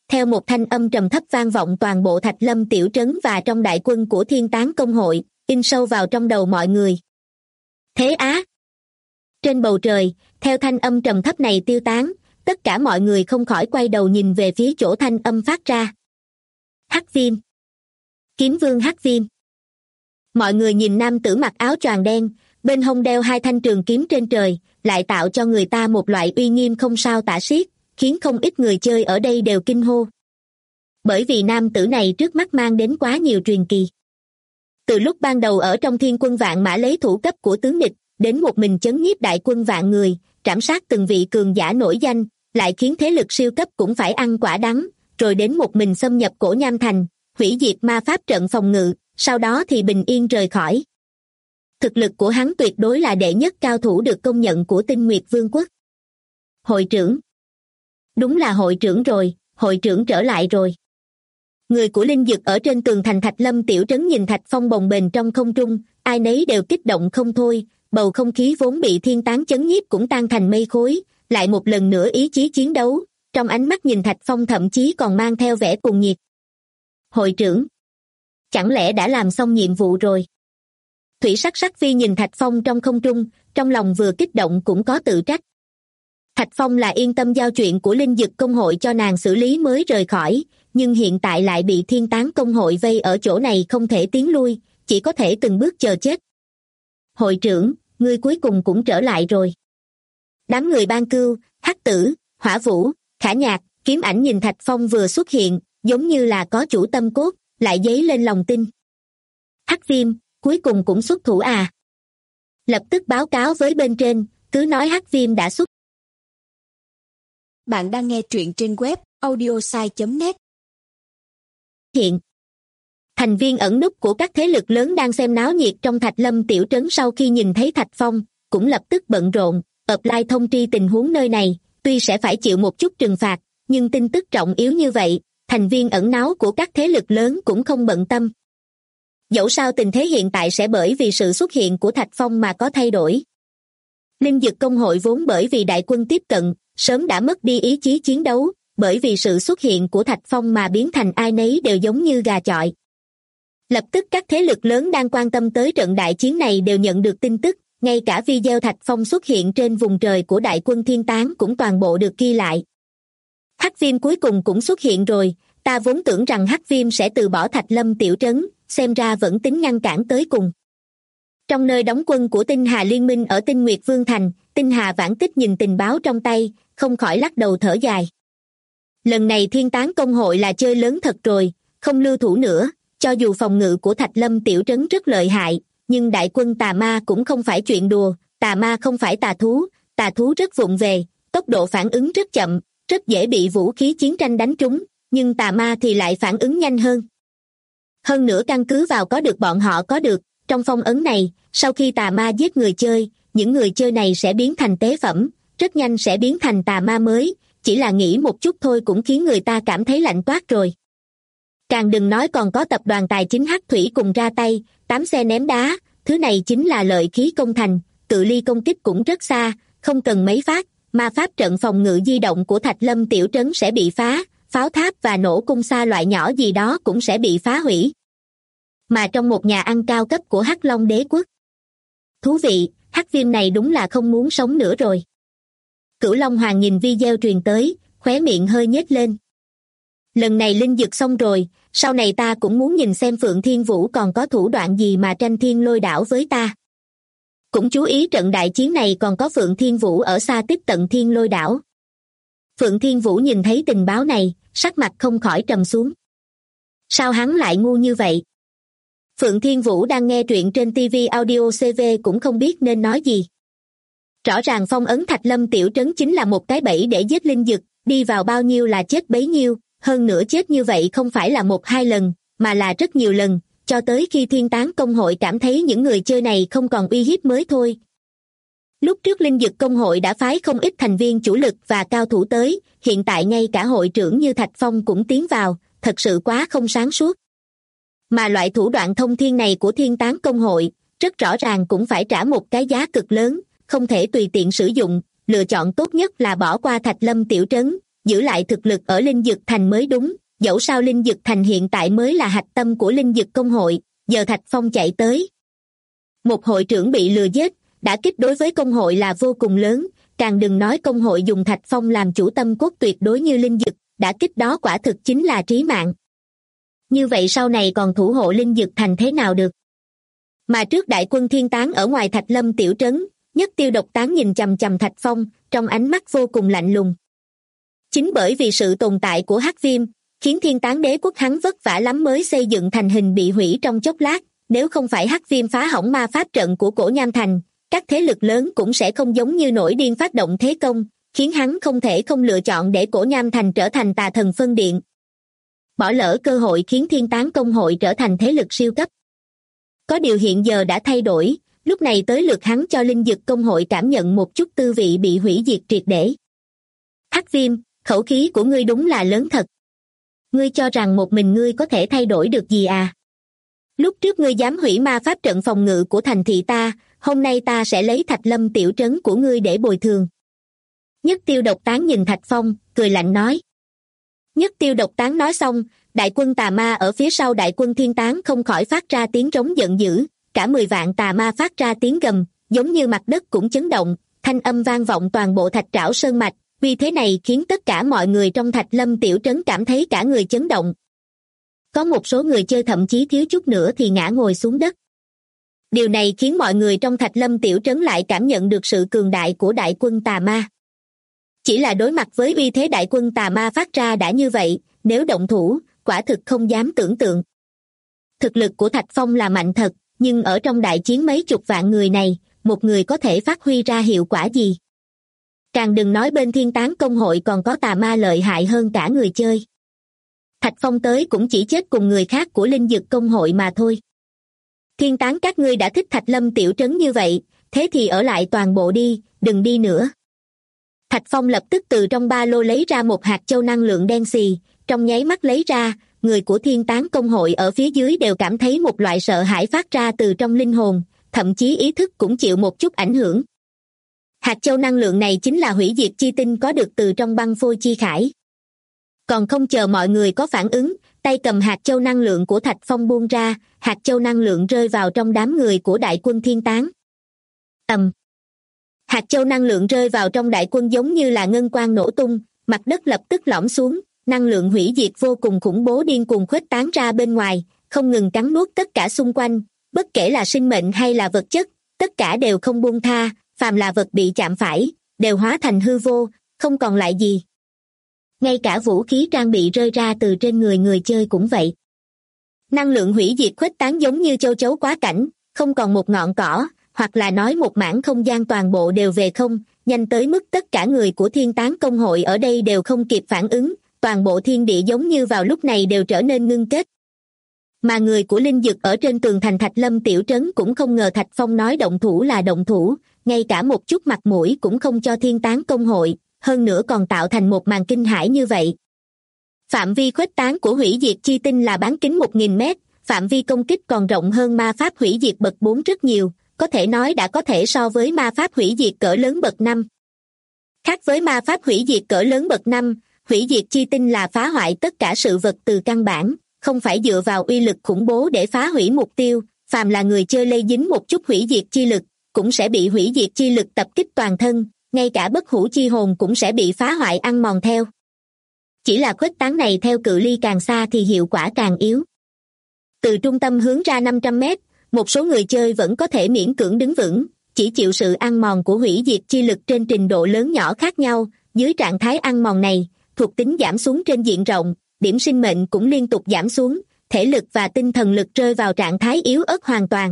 theo một thanh âm trầm thấp vang vọng toàn bộ Thạch Lâm tiểu trấn và trong đại quân của Thiên Tán Công hội, in sâu vào trong đầu mọi người. Thế á! Trên bầu trời, theo thanh âm trầm thấp này tiêu tán, tất cả mọi người không khỏi quay đầu nhìn về phía chỗ thanh âm phát ra. Hắc Viêm! Kiếm Vương Hắc Viêm! Mọi người nhìn nam tử mặc áo choàng đen, bên hông đeo hai thanh trường kiếm trên trời, lại tạo cho người ta một loại uy nghiêm không sao tả xiết, khiến không ít người chơi ở đây đều kinh hô. Bởi vì nam tử này trước mắt mang đến quá nhiều truyền kỳ. Từ lúc ban đầu ở trong Thiên Quân Vạn Mã lấy thủ cấp của tướng địch, đến một mình chấn nhiếp đại quân vạn người, trảm sát từng vị cường giả nổi danh, lại khiến thế lực siêu cấp cũng phải ăn quả đắng, rồi đến một mình xâm nhập Cổ Nham Thành, hủy diệt ma pháp trận phòng ngự, sau đó thì bình yên rời khỏi. Thực lực của hắn tuyệt đối là đệ nhất cao thủ được công nhận của Tinh Nguyệt Vương quốc. Hội trưởng! Đúng là hội trưởng rồi, hội trưởng trở lại rồi. Người của Linh Dực ở trên tường thành Thạch Lâm tiểu trấn nhìn Thạch Phong bồng bềnh trong không trung, ai nấy đều kích động không thôi, bầu không khí vốn bị thiên tán chấn nhiếp cũng tan thành mây khói, lại một lần nữa ý chí chiến đấu, trong ánh mắt nhìn Thạch Phong thậm chí còn mang theo vẻ cuồng nhiệt. Hội trưởng! Chẳng lẽ đã làm xong nhiệm vụ rồi? Thủy Sắc Sắc Phi nhìn Thạch Phong trong không trung, trong lòng vừa kích động cũng có tự trách. Thạch Phong là yên tâm giao chuyện của Linh Dực công hội cho nàng xử lý mới rời khỏi, nhưng hiện tại lại bị Thiên Tán công hội vây ở chỗ này không thể tiến lui, chỉ có thể từng bước chờ chết. Hội trưởng, ngươi cuối cùng cũng trở lại rồi. Đám người Ban Cưu, Hắc Tử, Hỏa Vũ, Khả Nhạc, Kiếm Ảnh nhìn Thạch Phong vừa xuất hiện, giống như là có chủ tâm cốt, lại dấy lên lòng tin. Hắc Viêm, cuối cùng cũng xuất thủ à? Lập tức báo cáo với bên trên, cứ nói Hắc Viêm đã xuất. Bạn đang nghe truyện trên web audiosai.net. Hiện thành viên ẩn núp của các thế lực lớn đang xem náo nhiệt trong Thạch Lâm tiểu trấn sau khi nhìn thấy Thạch Phong, cũng lập tức bận rộn, apply thông tri tình huống nơi này, tuy sẽ phải chịu một chút trừng phạt, nhưng tin tức trọng yếu như vậy, thành viên ẩn náu của các thế lực lớn cũng không bận tâm. Dẫu sao tình thế hiện tại sẽ bởi vì sự xuất hiện của Thạch Phong mà có thay đổi. Linh Dực công hội vốn bởi vì đại quân tiếp cận, sớm đã mất đi ý chí chiến đấu, bởi vì sự xuất hiện của Thạch Phong mà biến thành ai nấy đều giống như gà chọi. Lập tức các thế lực lớn đang quan tâm tới trận đại chiến này đều nhận được tin tức, ngay cả video Thạch Phong xuất hiện trên vùng trời của đại quân Thiên Tán cũng toàn bộ được ghi lại. Hắc Viêm cuối cùng cũng xuất hiện rồi, ta vốn tưởng rằng Hắc Viêm sẽ từ bỏ Thạch Lâm tiểu trấn, xem ra vẫn tính ngăn cản tới cùng. Trong nơi đóng quân của Tinh Hà Liên minh ở Tinh Nguyệt Vương Thành, Tinh Hà Vãn Tích nhìn tình báo trong tay, không khỏi lắc đầu thở dài. Lần này Thiên Tán công hội là chơi lớn thật rồi, không lưu thủ nữa, cho dù phòng ngự của Thạch Lâm tiểu trấn rất lợi hại, nhưng đại quân tà ma cũng không phải chuyện đùa, tà ma không phải tà thú rất vụng về, tốc độ phản ứng rất chậm, rất dễ bị vũ khí chiến tranh đánh trúng, nhưng tà ma thì lại phản ứng nhanh hơn. Hơn nữa căn cứ vào có được bọn họ có được, trong phong ấn này, sau khi tà ma giết người chơi, những người chơi này sẽ biến thành tế phẩm, rất nhanh sẽ biến thành tà ma mới, chỉ là nghĩ một chút thôi cũng khiến người ta cảm thấy lạnh toát rồi. Càng đừng nói còn có tập đoàn tài chính Hắc Thủy cùng ra tay, 8 xe ném đá, thứ này chính là lợi khí công thành, cự ly công kích cũng rất xa, không cần mấy phát, ma pháp trận phòng ngự di động của Thạch Lâm tiểu trấn sẽ bị phá, pháo tháp và nổ cung xa loại nhỏ gì đó cũng sẽ bị phá hủy. Mà trong một nhà ăn cao cấp của Hắc Long đế quốc. Thú vị, Hắc Viêm này đúng là không muốn sống nữa rồi. Cửu Long Hoàng nhìn video truyền tới, khóe miệng hơi nhếch lên. Lần này Linh Dực xong rồi, sau này ta cũng muốn nhìn xem Phượng Thiên Vũ còn có thủ đoạn gì mà tranh thiên lôi đảo với ta. Cũng chú ý trận đại chiến này còn có Phượng Thiên Vũ ở xa tiếp cận thiên lôi đảo. Phượng Thiên Vũ nhìn thấy tình báo này, sắc mặt không khỏi trầm xuống. Sao hắn lại ngu như vậy? Phượng Thiên Vũ đang nghe truyện trên TV Audio CV cũng không biết nên nói gì. Rõ ràng phong ấn Thạch Lâm tiểu trấn chính là một cái bẫy để giết Linh Dực, đi vào bao nhiêu là chết bấy nhiêu, hơn nữa chết như vậy không phải là 1-2 lần, mà là rất nhiều lần, cho tới khi Thiên Tán công hội cảm thấy những người chơi này không còn uy hiếp mới thôi. Lúc trước Linh Dực công hội đã phái không ít thành viên chủ lực và cao thủ tới, hiện tại ngay cả hội trưởng như Thạch Phong cũng tiến vào, thật sự quá không sáng suốt. Mà loại thủ đoạn thông thiên này của Thiên Tán công hội, rất rõ ràng cũng phải trả một cái giá cực lớn, không thể tùy tiện sử dụng, lựa chọn tốt nhất là bỏ qua Thạch Lâm tiểu trấn, giữ lại thực lực ở Linh Dực Thành mới đúng, dẫu sao Linh Dực Thành hiện tại mới là hạch tâm của Linh Dực Công hội, giờ Thạch Phong chạy tới. Một hội trưởng bị lừa giết, đả kích đối với công hội là vô cùng lớn, càng đừng nói công hội dùng Thạch Phong làm chủ tâm cốt tuyệt đối như Linh Dực, đả kích đó quả thực chính là trí mạng. Như vậy sau này còn thủ hộ Linh Dực Thành thế nào được? Mà trước đại quân thiên tán ở ngoài Thạch Lâm tiểu trấn, Nhất Tiêu Độc Tán nhìn chằm chằm Thạch Phong, trong ánh mắt vô cùng lạnh lùng. Chính bởi vì sự tồn tại của Hắc Viêm, khiến thiên tán đế quốc hắn vất vả lắm mới xây dựng thành hình bị hủy trong chốc lát, nếu không phải Hắc Viêm phá hỏng ma pháp trận của Cổ Nham Thành, các thế lực lớn cũng sẽ không giống như nổi điên phát động thế công, khiến hắn không thể không lựa chọn để Cổ Nham Thành trở thành tà thần phân điện. Bỏ lỡ cơ hội khiến thiên tán công hội trở thành thế lực siêu cấp. Có điều hiện giờ đã thay đổi, lúc này tới lượt hắn cho Linh Dực Công hội cảm nhận một chút tư vị bị hủy diệt triệt để. Hắc Viêm, khẩu khí của ngươi đúng là lớn thật. Ngươi cho rằng một mình ngươi có thể thay đổi được gì à? Lúc trước ngươi dám hủy ma pháp trận phòng ngự của thành thị ta, hôm nay ta sẽ lấy Thạch Lâm tiểu trấn của ngươi để bồi thường. Nhất Tiêu Độc Tán nhìn Thạch Phong, cười lạnh nói. Nhất Tiêu Độc Tán nói xong, đại quân tà ma ở phía sau đại quân thiên tán không khỏi phát ra tiếng trống giận dữ, cả 10 vạn tà ma phát ra tiếng gầm, giống như mặt đất cũng chấn động, thanh âm vang vọng toàn bộ Thạch Trảo Sơn Mạch, vì thế này khiến tất cả mọi người trong Thạch Lâm tiểu trấn cảm thấy cả người chấn động. Có một số người chơi thậm chí thiếu chút nữa thì ngã ngồi xuống đất. Điều này khiến mọi người trong Thạch Lâm tiểu trấn lại cảm nhận được sự cường đại của đại quân tà ma. Chỉ là đối mặt với uy thế đại quân tà ma phát ra đã như vậy, nếu động thủ, quả thực không dám tưởng tượng. Thực lực của Thạch Phong là mạnh thật, nhưng ở trong đại chiến mấy chục vạn người này, một người có thể phát huy ra hiệu quả gì? Càng đừng nói bên thiên tán công hội còn có tà ma lợi hại hơn cả người chơi. Thạch Phong tới cũng chỉ chết cùng người khác của Linh Dực Công hội mà thôi. Thiên tán các ngươi đã thích Thạch Lâm tiểu trấn như vậy, thế thì ở lại toàn bộ đi, đừng đi nữa. Thạch Phong lập tức từ trong ba lô lấy ra một hạt châu năng lượng đen xì, trong nháy mắt lấy ra, người của thiên tán công hội ở phía dưới đều cảm thấy một loại sợ hãi phát ra từ trong linh hồn, thậm chí ý thức cũng chịu một chút ảnh hưởng. Hạt châu năng lượng này chính là hủy diệt chi tinh có được từ trong băng phôi chi khải. Còn không chờ mọi người có phản ứng, tay cầm hạt châu năng lượng của Thạch Phong buông ra, hạt châu năng lượng rơi vào trong đám người của đại quân thiên tán. Hạt châu năng lượng rơi vào trong đại quân giống như là ngân quang nổ tung, mặt đất lập tức lõm xuống, năng lượng hủy diệt vô cùng khủng bố điên cuồng khuếch tán ra bên ngoài, không ngừng cắn nuốt tất cả xung quanh, bất kể là sinh mệnh hay là vật chất, tất cả đều không buông tha, phàm là vật bị chạm phải, đều hóa thành hư vô, không còn lại gì. Ngay cả vũ khí trang bị rơi ra từ trên người người chơi cũng vậy. Năng lượng hủy diệt khuếch tán giống như châu chấu quá cảnh, không còn một ngọn cỏ, hoặc là nói một mảng không gian toàn bộ đều về không, nhanh tới mức tất cả người của thiên tán công hội ở đây đều không kịp phản ứng, toàn bộ thiên địa giống như vào lúc này đều trở nên ngưng kết. Mà người của Linh Dực ở trên tường thành Thạch Lâm tiểu trấn cũng không ngờ Thạch Phong nói động thủ là động thủ, ngay cả một chút mặt mũi cũng không cho thiên tán công hội, hơn nữa còn tạo thành một màn kinh hãi như vậy. Phạm vi khuếch tán của hủy diệt chi tinh là bán kính 1000 mét, phạm vi công kích còn rộng hơn ma pháp hủy diệt bậc 4 rất nhiều, có thể nói đã có thể so với ma pháp hủy diệt cỡ lớn bậc 5. Khác với ma pháp hủy diệt cỡ lớn bậc 5, hủy diệt chi tinh là phá hoại tất cả sự vật từ căn bản, không phải dựa vào uy lực khủng bố để phá hủy mục tiêu, phàm là người chơi lây dính một chút hủy diệt chi lực, cũng sẽ bị hủy diệt chi lực tập kích toàn thân, ngay cả bất hủ chi hồn cũng sẽ bị phá hoại ăn mòn theo. Chỉ là khuếch tán này theo cự ly càng xa thì hiệu quả càng yếu. Từ trung tâm hướng ra 500 mét, một số người chơi vẫn có thể miễn cưỡng đứng vững, chỉ chịu sự ăn mòn của hủy diệt chi lực trên trình độ lớn nhỏ khác nhau, dưới trạng thái ăn mòn này, thuộc tính giảm xuống trên diện rộng, điểm sinh mệnh cũng liên tục giảm xuống, thể lực và tinh thần lực rơi vào trạng thái yếu ớt hoàn toàn.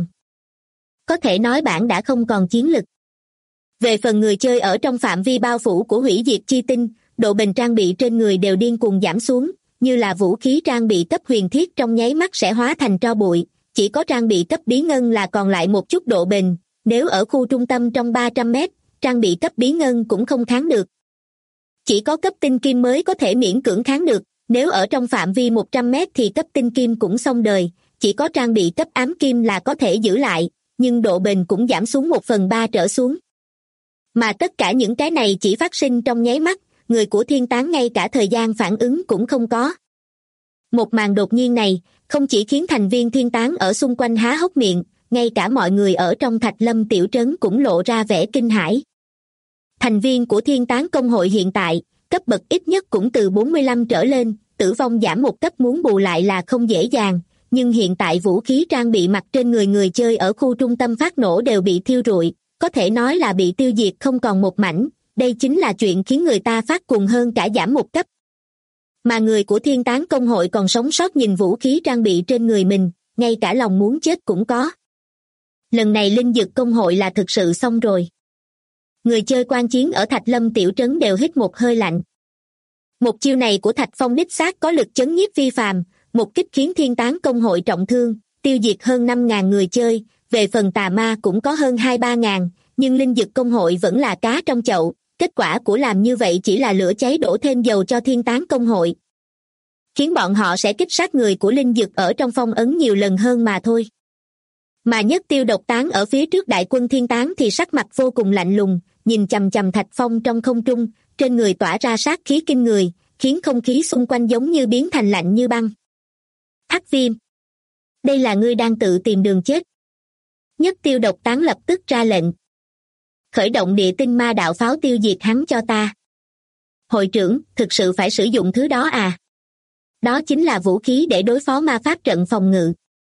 Có thể nói bản đã không còn chiến lực. Về phần người chơi ở trong phạm vi bao phủ của hủy diệt chi tinh, độ bền trang bị trên người đều điên cuồng giảm xuống, như là vũ khí trang bị cấp huyền thiết trong nháy mắt sẽ hóa thành tro bụi, chỉ có trang bị cấp bí ngân là còn lại một chút độ bền, nếu ở khu trung tâm trong 300 mét, trang bị cấp bí ngân cũng không kháng được. Chỉ có cấp tinh kim mới có thể miễn cưỡng kháng được, nếu ở trong phạm vi 100 mét thì cấp tinh kim cũng xong đời, chỉ có trang bị cấp ám kim là có thể giữ lại, nhưng độ bền cũng giảm xuống 1/3 trở xuống. Mà tất cả những cái này chỉ phát sinh trong nháy mắt, người của thiên tán ngay cả thời gian phản ứng cũng không có. Một màn đột nhiên này, không chỉ khiến thành viên thiên tán ở xung quanh há hốc miệng, ngay cả mọi người ở trong Thạch Lâm tiểu trấn cũng lộ ra vẻ kinh hãi. Thành viên của thiên tán công hội hiện tại, cấp bậc ít nhất cũng từ 45 trở lên, tử vong giảm một cấp muốn bù lại là không dễ dàng, nhưng hiện tại vũ khí trang bị mặc trên người người chơi ở khu trung tâm phát nổ đều bị thiêu rụi, có thể nói là bị tiêu diệt không còn một mảnh, đây chính là chuyện khiến người ta phát cuồng hơn cả giảm một cấp. Mà người của thiên tán công hội còn sống sót nhìn vũ khí trang bị trên người mình, ngay cả lòng muốn chết cũng có. Lần này linh dực công hội là thực sự xong rồi. Người chơi quan chiến ở Thạch Lâm tiểu trấn đều hít một hơi lạnh. Một chiêu này của Thạch Phong đích xác có lực chấn nhiếp phi phàm, một kích khiến thiên tán công hội trọng thương, tiêu diệt hơn 5.000 người chơi, về phần tà ma cũng có hơn 2-3.000, nhưng linh dực công hội vẫn là cá trong chậu, kết quả của làm như vậy chỉ là lửa cháy đổ thêm dầu cho thiên tán công hội. Khiến bọn họ sẽ kích sát người của linh dực ở trong phong ấn nhiều lần hơn mà thôi. Mà Nhất Tiêu Độc Tán ở phía trước đại quân thiên tán thì sắc mặt vô cùng lạnh lùng, nhìn chằm chằm Thạch Phong trong không trung, trên người tỏa ra sát khí kinh người, khiến không khí xung quanh giống như biến thành lạnh như băng. Hắc Viêm, đây là ngươi đang tự tìm đường chết. Nhất Tiêu Độc Tán lập tức ra lệnh. Khởi động địa tinh ma đạo pháo tiêu diệt hắn cho ta. Hội trưởng, thực sự phải sử dụng thứ đó à? Đó chính là vũ khí để đối phó ma pháp trận phòng ngự.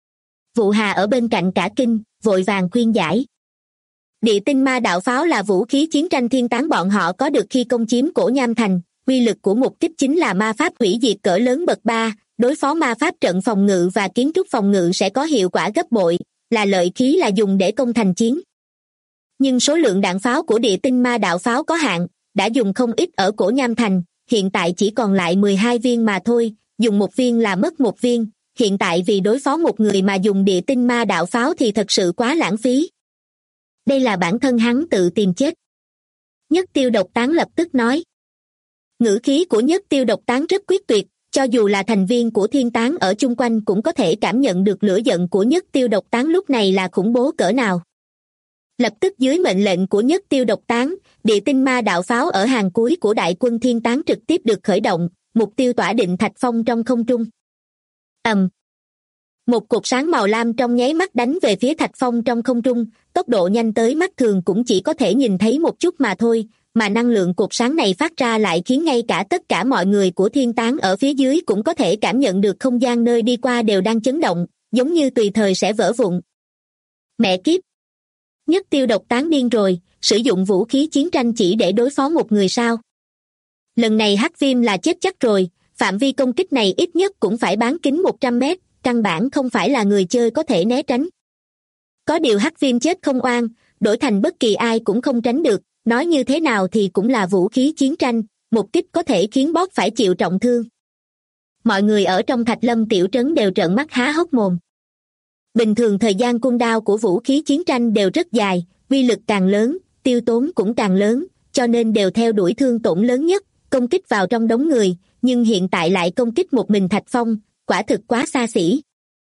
Vụ Hà ở bên cạnh cả kinh, vội vàng khuyên giải. Địa tinh ma đạo pháo là vũ khí chiến tranh thiên tán bọn họ có được khi công chiếm Cổ Nham Thành, uy lực của một kích chính là ma pháp hủy diệt cỡ lớn bậc 3, đối phó ma pháp trận phòng ngự và kiến trúc phòng ngự sẽ có hiệu quả gấp bội, là lợi khí là dùng để công thành chiến. Nhưng số lượng đạn pháo của địa tinh ma đạo pháo có hạn, đã dùng không ít ở Cổ Nham Thành, hiện tại chỉ còn lại 12 viên mà thôi, dùng một viên là mất một viên, hiện tại vì đối phó một người mà dùng địa tinh ma đạo pháo thì thật sự quá lãng phí. Đây là bản thân hắn tự tìm chết. Nhất Tiêu Độc Tán lập tức nói. Ngữ khí của Nhất Tiêu Độc Tán rất quyết tuyệt, cho dù là thành viên của thiên tán ở chung quanh cũng có thể cảm nhận được lửa giận của Nhất Tiêu Độc Tán lúc này là khủng bố cỡ nào. Lập tức dưới mệnh lệnh của Nhất Tiêu Độc Tán, địa tinh ma đạo pháo ở hàng cuối của đại quân thiên tán trực tiếp được khởi động, mục tiêu tỏa định Thạch Phong trong không trung. Một cột sáng màu lam trong nháy mắt đánh về phía Thạch Phong trong không trung, tốc độ nhanh tới mắt thường cũng chỉ có thể nhìn thấy một chút mà thôi, mà năng lượng cột sáng này phát ra lại khiến ngay cả tất cả mọi người của thiên tán ở phía dưới cũng có thể cảm nhận được không gian nơi đi qua đều đang chấn động, giống như tùy thời sẽ vỡ vụn. Mẹ kiếp! Nhất Tiêu Độc Tán điên rồi, sử dụng vũ khí chiến tranh chỉ để đối phó một người sao? Lần này Hắc Viêm là chết chắc rồi, phạm vi công kích này ít nhất cũng phải bán kính 100 mét, căn bản không phải là người chơi có thể né tránh. Có điều Hắc Viêm chết không oan, đổi thành bất kỳ ai cũng không tránh được, nói như thế nào thì cũng là vũ khí chiến tranh, một kích có thể khiến boss phải chịu trọng thương. Mọi người ở trong Thạch Lâm tiểu trấn đều trợn mắt há hốc mồm. Bình thường thời gian cooldown của vũ khí chiến tranh đều rất dài, uy lực càng lớn, tiêu tốn cũng càng lớn, cho nên đều theo đuổi thương tổn lớn nhất, công kích vào trong đống người, nhưng hiện tại lại công kích một mình Thạch Phong, quả thực quá xa xỉ.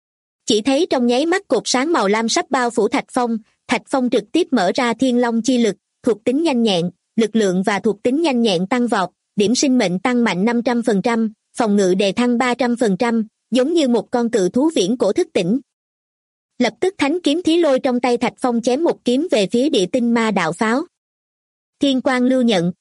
Chỉ thấy trong nháy mắt cột sáng màu lam sắp bao phủ Thạch Phong trực tiếp mở ra Thiên Long chi lực, thuộc tính nhanh nhẹn, lực lượng và thuộc tính nhanh nhẹn tăng vọt, điểm sinh mệnh tăng mạnh 500%, phòng ngự đề thăng 300%, giống như một con cự thú viễn cổ thức tỉnh. Lập tức thánh kiếm thí lôi trong tay Thạch Phong chém một kiếm về phía địa tinh ma đạo pháo. Thiên quang lưu nhận.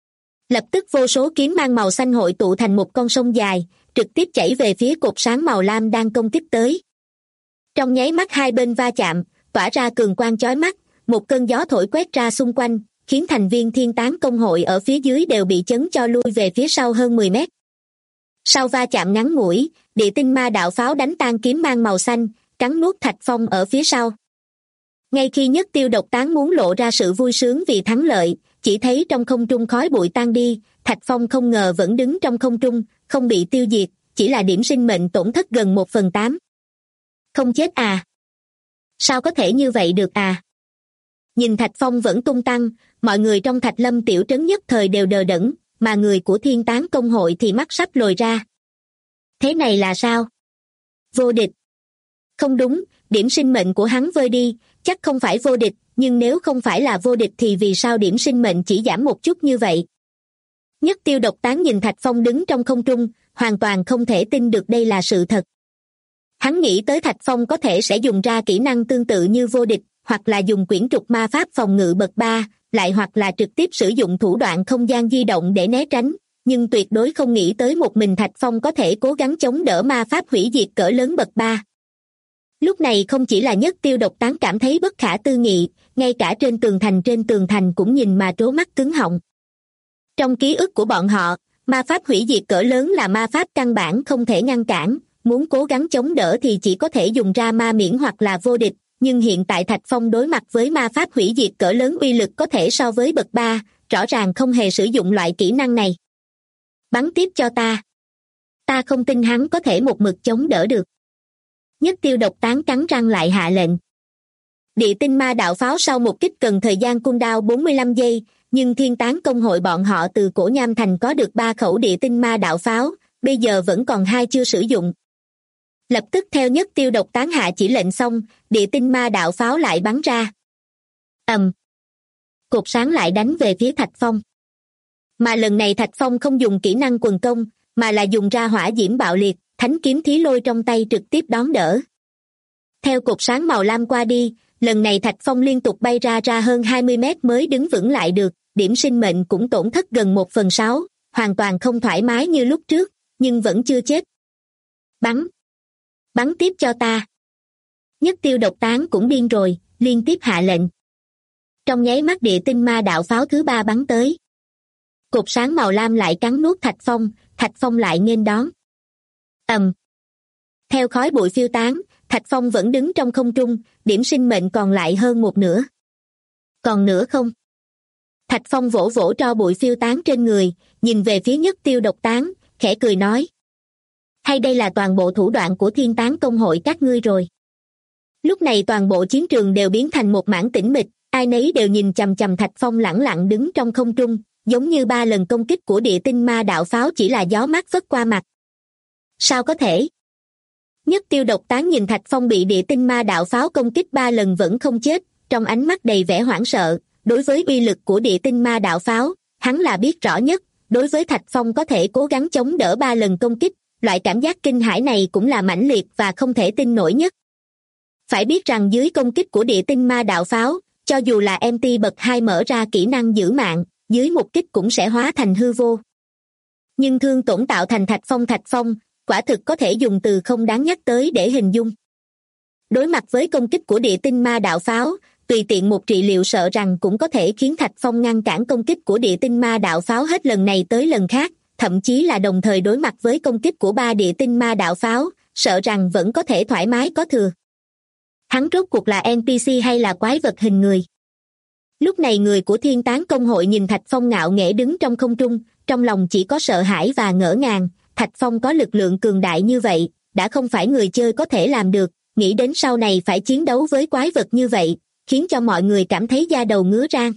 Lập tức vô số kiếm mang màu xanh hội tụ thành một con sông dài, trực tiếp chảy về phía cột sáng màu lam đang công kích tới. Trong nháy mắt hai bên va chạm, tỏa ra cường quang chói mắt, một cơn gió thổi quét ra xung quanh, khiến thành viên thiên tán công hội ở phía dưới đều bị chấn cho lui về phía sau hơn 10 mét. Sau va chạm ngắn ngủi, địa tinh ma đạo pháo đánh tan kiếm mang màu xanh, cắn nuốt Thạch Phong ở phía sau. Ngay khi Nhất Tiêu Độc Tán muốn lộ ra sự vui sướng vì thắng lợi, chỉ thấy trong không trung khói bụi tan đi, Thạch Phong không ngờ vẫn đứng trong không trung, không bị tiêu diệt, chỉ là điểm sinh mệnh tổn thất gần 1/8. Không chết à? Sao có thể như vậy được à? Nhìn Thạch Phong vẫn tung tăng, mọi người trong Thạch Lâm tiểu trấn nhất thời đều đờ đẫn, mà người của thiên tán công hội thì mắt sắp lồi ra. Thế này là sao? Vô địch. Không đúng, điểm sinh mệnh của hắn vơi đi, chắc không phải vô địch, nhưng nếu không phải là vô địch thì vì sao điểm sinh mệnh chỉ giảm một chút như vậy? Nhất Tiêu Độc Tán nhìn Thạch Phong đứng trong không trung, hoàn toàn không thể tin được đây là sự thật. Hắn nghĩ tới Thạch Phong có thể sẽ dùng ra kỹ năng tương tự như vô địch, hoặc là dùng quyển trục ma pháp phòng ngự bậc 3, lại hoặc là trực tiếp sử dụng thủ đoạn không gian di động để né tránh, nhưng tuyệt đối không nghĩ tới một mình Thạch Phong có thể cố gắng chống đỡ ma pháp hủy diệt cỡ lớn bậc 3. Lúc này không chỉ là Nhất Tiêu Độc Tán cảm thấy bất khả tư nghị, ngay cả trên tường thành cũng nhìn mà trố mắt cứng họng. Trong ký ức của bọn họ, ma pháp hủy diệt cỡ lớn là ma pháp căn bản không thể ngăn cản, muốn cố gắng chống đỡ thì chỉ có thể dùng ra ma miễn hoặc là vô địch, nhưng hiện tại Thạch Phong đối mặt với ma pháp hủy diệt cỡ lớn uy lực có thể so với bậc 3, rõ ràng không hề sử dụng loại kỹ năng này. Bắn tiếp cho ta. Ta không tin hắn có thể một mực chống đỡ được. Nhất Tiêu Độc Tán cắn răng lại hạ lệnh. Địa tinh ma đạo pháo sau một kích cần thời gian cooldown 45 giây, nhưng Thiên Tán công hội bọn họ từ Cổ Nham Thành có được 3 khẩu địa tinh ma đạo pháo, bây giờ vẫn còn 2 chưa sử dụng. Lập tức theo Nhất Tiêu Độc Tán hạ chỉ lệnh xong, địa tinh ma đạo pháo lại bắn ra. Cột sáng lại đánh về phía Thạch Phong. Mà lần này Thạch Phong không dùng kỹ năng quần công, mà là dùng ra hỏa diễm bạo liệt, thánh kiếm thí lôi trong tay trực tiếp đón đỡ. Theo cột sáng màu lam qua đi, lần này Thạch Phong liên tục bay ra hơn 20 mét mới đứng vững lại được, điểm sinh mệnh cũng tổn thất gần 1/6, hoàn toàn không thoải mái như lúc trước, nhưng vẫn chưa chết. Bắn tiếp cho ta. Nhất Tiêu Độc Tán cũng điên rồi, liên tiếp hạ lệnh. Trong nháy mắt địa tinh ma đạo pháo thứ 3 bắn tới. Cột sáng màu lam lại cắn nuốt Thạch Phong lại nghênh đón. Theo khói bụi phiêu tán, Thạch Phong vẫn đứng trong không trung, điểm sinh mệnh còn lại hơn 1/2. Còn nữa không? Thạch Phong vỗ vỗ tro bụi phiêu tán trên người, nhìn về phía Nhất Tiêu Độc Tán, khẽ cười nói. Hay đây là toàn bộ thủ đoạn của Thiên Tán công hội các ngươi rồi? Lúc này toàn bộ chiến trường đều biến thành một mảng tĩnh mịch, ai nấy đều nhìn chằm chằm Thạch Phong lẳng lặng đứng trong không trung, giống như 3 lần công kích của địa tinh ma đạo pháo chỉ là gió mát phất qua mặt. Sao có thể? Nhất Tiêu Độc Tán nhìn Thạch Phong bị địa tinh ma đạo pháo công kích 3 lần vẫn không chết, trong ánh mắt đầy vẻ hoảng sợ. Đối với uy lực của địa tinh ma đạo pháo, hắn là biết rõ nhất. Đối với Thạch Phong có thể cố gắng chống đỡ 3 lần công kích, loại cảm giác kinh hãi này cũng là mãnh liệt và không thể tin nổi nhất. Phải biết rằng dưới công kích của địa tinh ma đạo pháo, cho dù là MT bậc 2 mở ra kỹ năng giữ mạng, dưới một kích cũng sẽ hóa thành hư vô. Nhưng thương tổn tạo thành Thạch Phong, quả thực có thể dùng từ không đáng nhắc tới để hình dung. Đối mặt với công kích của địa tinh ma đạo pháo, tùy tiện một trị liệu sợ rằng cũng có thể khiến Thạch Phong ngăn cản công kích của địa tinh ma đạo pháo hết lần này tới lần khác, thậm chí là đồng thời đối mặt với công kích của 3 địa tinh ma đạo pháo, sợ rằng vẫn có thể thoải mái có thừa. Hắn rốt cuộc là NPC hay là quái vật hình người? Lúc này người của Thiên Tán công hội nhìn Thạch Phong ngạo nghễ đứng trong không trung, trong lòng chỉ có sợ hãi và ngỡ ngàng. Thạch Phong có lực lượng cường đại như vậy, đã không phải người chơi có thể làm được, nghĩ đến sau này phải chiến đấu với quái vật như vậy, khiến cho mọi người cảm thấy da đầu ngứa rang.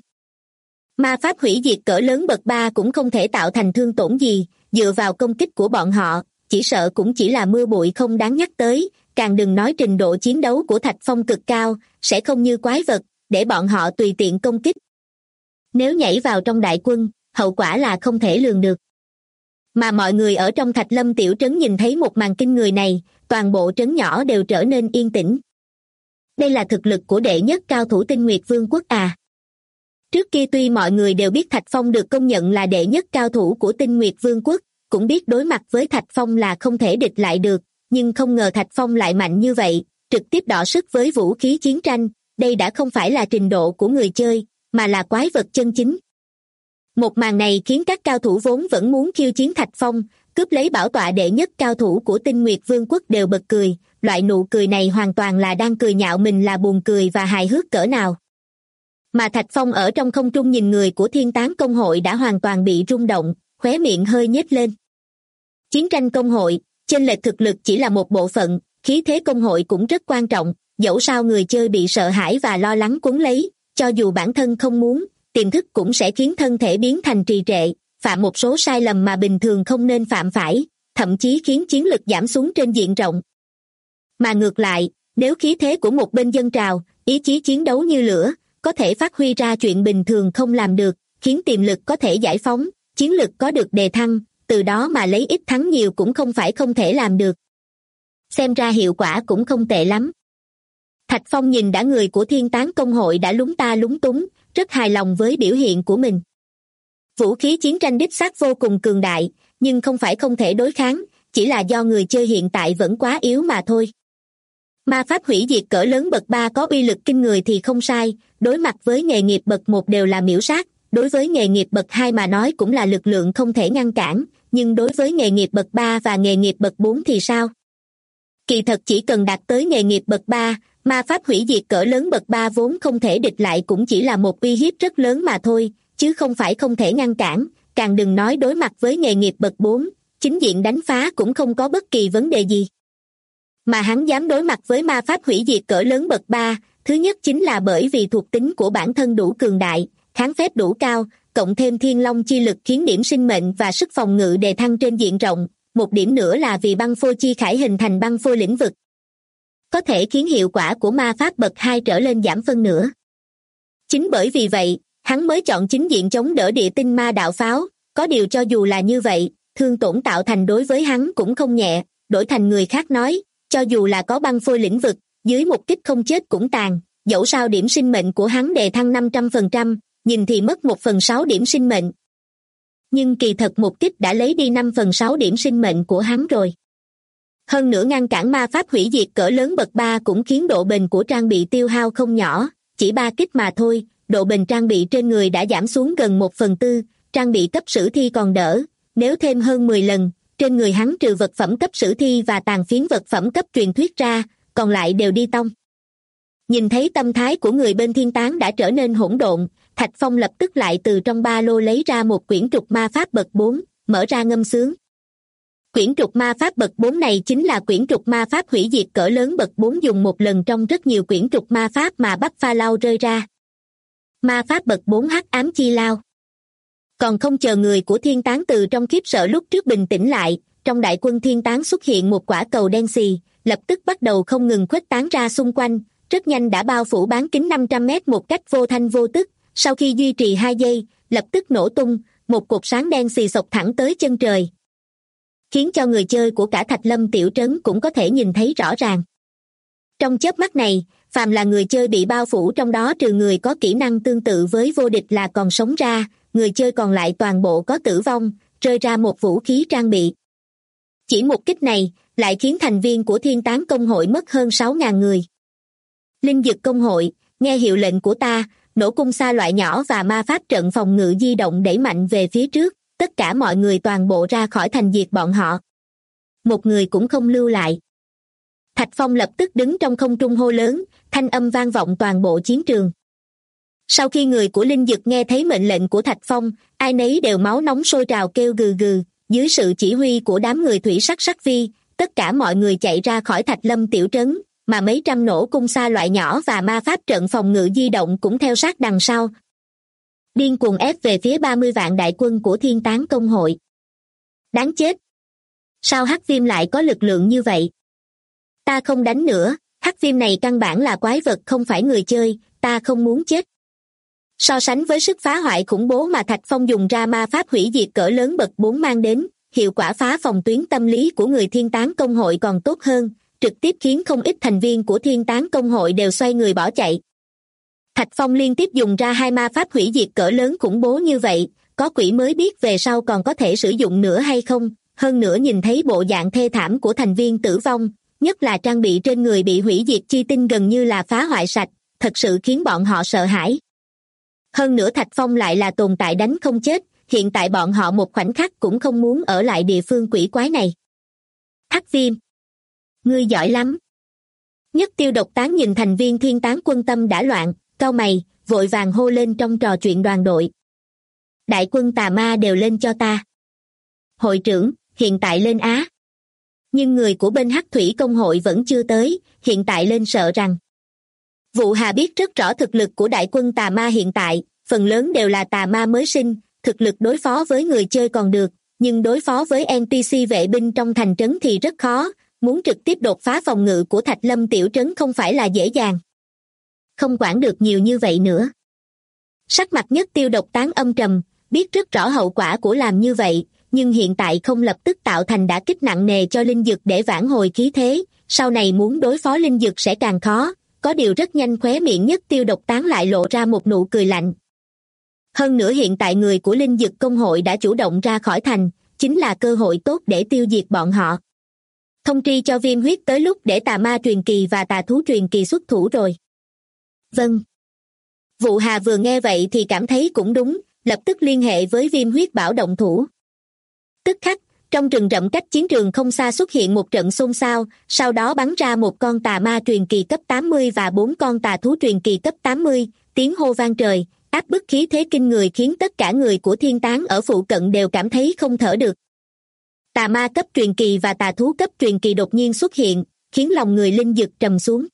Ma pháp hủy diệt cỡ lớn bậc 3 cũng không thể tạo thành thương tổn gì, dựa vào công kích của bọn họ, chỉ sợ cũng chỉ là mưa bụi không đáng nhắc tới, càng đừng nói trình độ chiến đấu của Thạch Phong cực cao, sẽ không như quái vật, để bọn họ tùy tiện công kích. Nếu nhảy vào trong đại quân, hậu quả là không thể lường được. Mà mọi người ở trong Thạch Lâm tiểu trấn nhìn thấy một màn kinh người này, toàn bộ trấn nhỏ đều trở nên yên tĩnh. Đây là thực lực của đệ nhất cao thủ Tinh Nguyệt Vương quốc à? Trước kia tuy mọi người đều biết Thạch Phong được công nhận là đệ nhất cao thủ của Tinh Nguyệt Vương quốc, cũng biết đối mặt với Thạch Phong là không thể địch lại được, nhưng không ngờ Thạch Phong lại mạnh như vậy, trực tiếp đọ sức với vũ khí chiến tranh, đây đã không phải là trình độ của người chơi, mà là quái vật chân chính. Một màn này khiến các cao thủ vốn vẫn muốn khiêu chiến Thạch Phong, cướp lấy bảo tọa đệ nhất cao thủ của Tinh Nguyệt Vương quốc đều bật cười, loại nụ cười này hoàn toàn là đang cười nhạo mình là buồn cười và hài hước cỡ nào. Mà Thạch Phong ở trong không trung nhìn người của Thiên Tán công hội đã hoàn toàn bị rung động, khóe miệng hơi nhếch lên. Chiến tranh công hội, chênh lệch thực lực chỉ là một bộ phận, khí thế công hội cũng rất quan trọng, dẫu sao người chơi bị sợ hãi và lo lắng cuốn lấy, cho dù bản thân không muốn, tiềm thức cũng sẽ khiến thân thể biến thành trì trệ, phạm một số sai lầm mà bình thường không nên phạm phải, thậm chí khiến chiến lực giảm xuống trên diện rộng. Mà ngược lại, nếu khí thế của một bên dâng trào, ý chí chiến đấu như lửa, có thể phát huy ra chuyện bình thường không làm được, khiến tiềm lực có thể giải phóng, chiến lực có được đề thăng, từ đó mà lấy ít thắng nhiều cũng không phải không thể làm được. Xem ra hiệu quả cũng không tệ lắm. Thạch Phong nhìn đã người của Thiên Tán Công hội đã lúng ta lúng túng, rất hài lòng với biểu hiện của mình. Vũ khí chiến tranh đích xác vô cùng cường đại, nhưng không phải không thể đối kháng, chỉ là do người chơi hiện tại vẫn quá yếu mà thôi. Ma pháp hủy diệt cỡ lớn bậc 3 có uy lực kinh người thì không sai, đối mặt với nghề nghiệp bậc 1 đều là miểu sát, đối với nghề nghiệp bậc 2 mà nói cũng là lực lượng không thể ngăn cản, nhưng đối với nghề nghiệp bậc 3 và nghề nghiệp bậc 4 thì sao? Kỳ thật chỉ cần đạt tới nghề nghiệp bậc 3, ma pháp hủy diệt cỡ lớn bậc 3 vốn không thể địch lại cũng chỉ là một uy hiếp rất lớn mà thôi, chứ không phải không thể ngăn cản, càng đừng nói đối mặt với nghề nghiệp bậc 4, chính diện đánh phá cũng không có bất kỳ vấn đề gì. Mà hắn dám đối mặt với ma pháp hủy diệt cỡ lớn bậc 3, thứ nhất chính là bởi vì thuộc tính của bản thân đủ cường đại, kháng phép đủ cao, cộng thêm thiên long chi lực khiến điểm sinh mệnh và sức phòng ngự đề thăng trên diện rộng, một điểm nữa là vì băng phôi chi khải hình thành băng phôi lĩnh vực, có thể khiến hiệu quả của ma pháp bậc 2 trở lên giảm phân nửa. Chính bởi vì vậy, hắn mới chọn chính diện chống đỡ địa tinh ma đạo pháo, có điều cho dù là như vậy, thương tổn tạo thành đối với hắn cũng không nhẹ, đổi thành người khác nói, cho dù là có băng phôi lĩnh vực, dưới một kích không chết cũng tàn, dẫu sao điểm sinh mệnh của hắn đề thăng 500%, nhìn thì mất 1/6 điểm sinh mệnh. Nhưng kỳ thật một kích đã lấy đi 5/6 điểm sinh mệnh của hắn rồi. Hơn nữa ngăn cản ma pháp hủy diệt cỡ lớn bậc 3 cũng khiến độ bền của trang bị tiêu hao không nhỏ, chỉ 3 kích mà thôi, độ bền trang bị trên người đã giảm xuống gần 1/4, trang bị cấp sử thi còn đỡ, nếu thêm hơn 10 lần, trên người hắn trừ vật phẩm cấp sử thi và tàn phiến vật phẩm cấp truyền thuyết ra, còn lại đều đi tông. Nhìn thấy tâm thái của người bên Thiên Tán đã trở nên hỗn độn, Thạch Phong lập tức lại từ trong ba lô lấy ra một quyển trục ma pháp bậc 4, mở ra ngâm sướng. Quyển trục ma pháp bậc 4 này chính là quyển trục ma pháp hủy diệt cỡ lớn bậc 4 dùng một lần trong rất nhiều quyển trục ma pháp mà Bắc Pha Lao rơi ra. Ma pháp bậc 4 hắc ám chi lao. Còn không chờ người của Thiên Tán từ trong khiếp sợ lúc trước bình tĩnh lại, trong đại quân Thiên Tán xuất hiện một quả cầu đen xì, lập tức bắt đầu không ngừng khuếch tán ra xung quanh, rất nhanh đã bao phủ bán kính 500 mét một cách vô thanh vô tức, sau khi duy trì 2 giây, lập tức nổ tung, một cột sáng đen xì xộc thẳng tới chân trời, khiến cho người chơi của cả Thạch Lâm tiểu trấn cũng có thể nhìn thấy rõ ràng. Trong chớp mắt này, phàm là người chơi bị bao phủ trong đó trừ người có kỹ năng tương tự với vô địch là còn sống ra, người chơi còn lại toàn bộ có tử vong, rơi ra một vũ khí trang bị. Chỉ một kích này, lại khiến thành viên của Thiên Tán Công hội mất hơn 6.000 người. Linh Dực Công hội, nghe hiệu lệnh của ta, nổ cung xa loại nhỏ và ma pháp trận phòng ngự di động đẩy mạnh về phía trước, tất cả mọi người toàn bộ ra khỏi thành diệt bọn họ. Một người cũng không lưu lại. Thạch Phong lập tức đứng trong không trung hô lớn, thanh âm vang vọng toàn bộ chiến trường. Sau khi người của Linh Dực nghe thấy mệnh lệnh của Thạch Phong, ai nấy đều máu nóng sôi trào kêu gừ gừ, dưới sự chỉ huy của đám người thủy sắc sắc phi, tất cả mọi người chạy ra khỏi Thạch Lâm tiểu trấn, mà mấy trăm nổ cung xa loại nhỏ và ma pháp trận phòng ngự di động cũng theo sát đằng sau, điên cuồng ép về phía 30 vạn đại quân của Thiên Tán Công hội. Đáng chết! Sao Hắc Viêm lại có lực lượng như vậy? Ta không đánh nữa, Hắc Viêm này căn bản là quái vật không phải người chơi, ta không muốn chết. So sánh với sức phá hoại khủng bố mà Thạch Phong dùng ra ma pháp hủy diệt cỡ lớn bậc 4 mang đến, hiệu quả phá phòng tuyến tâm lý của người Thiên Tán Công hội còn tốt hơn, trực tiếp khiến không ít thành viên của Thiên Tán Công hội đều xoay người bỏ chạy. Thạch Phong liên tiếp dùng ra 2 ma pháp hủy diệt cỡ lớn khủng bố như vậy, có quỷ mới biết về sau còn có thể sử dụng nữa hay không, hơn nữa nhìn thấy bộ dạng thê thảm của thành viên tử vong, nhất là trang bị trên người bị hủy diệt chi tinh gần như là phá hoại sạch, thật sự khiến bọn họ sợ hãi. Hơn nữa Thạch Phong lại là tồn tại đánh không chết, hiện tại bọn họ một khoảnh khắc cũng không muốn ở lại địa phương quỷ quái này. Hắc Viêm, ngươi giỏi lắm. Nhất Tiêu Độc Tán nhìn thành viên Thiên Tán quân tâm đã loạn, cau mày, vội vàng hô lên trong trò chuyện đoàn đội. Đại quân tà ma đều lên cho ta. Hội trưởng, hiện tại lên á. Nhưng người của bên Hắc Thủy Công hội vẫn chưa tới, hiện tại lên sợ rằng. Vụ Hà biết rất rõ thực lực của đại quân tà ma hiện tại, phần lớn đều là tà ma mới sinh, thực lực đối phó với người chơi còn được, nhưng đối phó với NPC vệ binh trong thành trấn thì rất khó, muốn trực tiếp đột phá phòng ngự của Thạch Lâm tiểu trấn không phải là dễ dàng. Không quản được nhiều như vậy nữa. Sắc mặt Nhất Tiêu Độc Tán âm trầm, biết rất rõ hậu quả của làm như vậy, nhưng hiện tại không lập tức tạo thành đả kích nặng nề cho linh dực để vãn hồi khí thế, sau này muốn đối phó linh dực sẽ càng khó. Có điều rất nhanh khóe miệng Nhất Tiêu Độc Tán lại lộ ra một nụ cười lạnh. Hơn nữa hiện tại người của linh dực công hội đã chủ động ra khỏi thành, chính là cơ hội tốt để tiêu diệt bọn họ. Thông tri cho Viêm Huyết tới lúc để tà ma truyền kỳ và tà thú truyền kỳ xuất thủ rồi. Vâng. Vụ Hà vừa nghe vậy thì cảm thấy cũng đúng, lập tức liên hệ với Viêm Huyết bảo động thủ. Tức khắc, trong rừng rậm cách chiến trường không xa xuất hiện một trận xôn xao, sau đó bắn ra một con tà ma truyền kỳ cấp 80 và 4 con tà thú truyền kỳ cấp 80, tiếng hô vang trời, áp bức khí thế kinh người khiến tất cả người của Thiên Tán ở phụ cận đều cảm thấy không thở được. Tà ma cấp truyền kỳ và tà thú cấp truyền kỳ đột nhiên xuất hiện, khiến lòng người linh dực trầm xuống.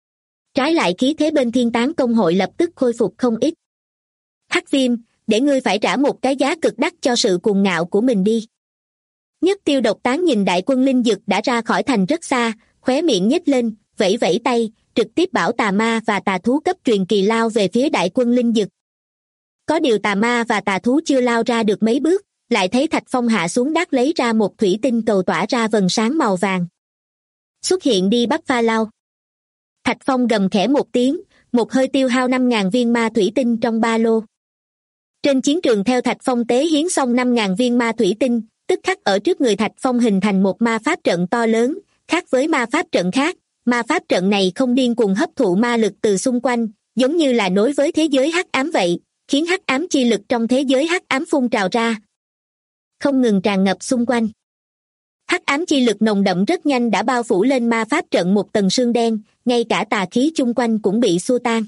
Trái lại khí thế bên Thiên Tán công hội lập tức khôi phục không ít. Hắc Viêm, để ngươi phải trả một cái giá cực đắt cho sự cuồng ngạo của mình đi. Nhất Tiêu Độc Tán nhìn đại quân linh dực đã ra khỏi thành rất xa, khóe miệng nhếch lên, vẫy vẫy tay, trực tiếp bảo tà ma và tà thú cấp truyền kỳ lao về phía đại quân linh dực. Có điều tà ma và tà thú chưa lao ra được mấy bước, lại thấy Thạch Phong hạ xuống đát lấy ra một thủy tinh cầu tỏa ra vầng sáng màu vàng. Xuất hiện đi Bắc Pha Lao. Thạch Phong gầm khẽ một tiếng, một hơi tiêu hao 5.000 viên ma thủy tinh trong ba lô. Trên chiến trường theo Thạch Phong tế hiến xong 5.000 viên ma thủy tinh, tức khắc ở trước người Thạch Phong hình thành một ma pháp trận to lớn, khác với ma pháp trận khác, ma pháp trận này không điên cuồng hấp thụ ma lực từ xung quanh, giống như là nối với thế giới hắc ám vậy, khiến hắc ám chi lực trong thế giới hắc ám phun trào ra, không ngừng tràn ngập xung quanh. Hắc ám chi lực nồng đậm rất nhanh đã bao phủ lên ma pháp trận một tầng sương đen, ngay cả tà khí chung quanh cũng bị xua tan.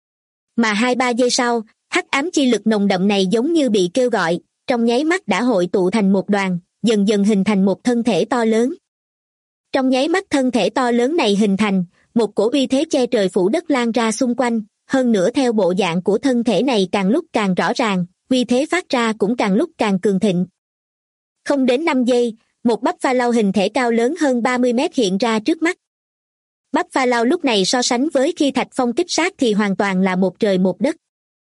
Mà 2-3 giây sau, hắc ám chi lực nồng đậm này giống như bị kêu gọi, trong nháy mắt đã hội tụ thành một đoàn, dần dần hình thành một thân thể to lớn. Trong nháy mắt thân thể to lớn này hình thành, một cổ uy thế che trời phủ đất lan ra xung quanh, hơn nữa theo bộ dạng của thân thể này càng lúc càng rõ ràng, uy thế phát ra cũng càng lúc càng cường thịnh. Không đến 5 giây, một bắp pha lau hình thể cao lớn hơn 30 mét hiện ra trước mắt. Bắp pha lau lúc này so sánh với khi Thạch Phong kích sát thì hoàn toàn là một trời một đất.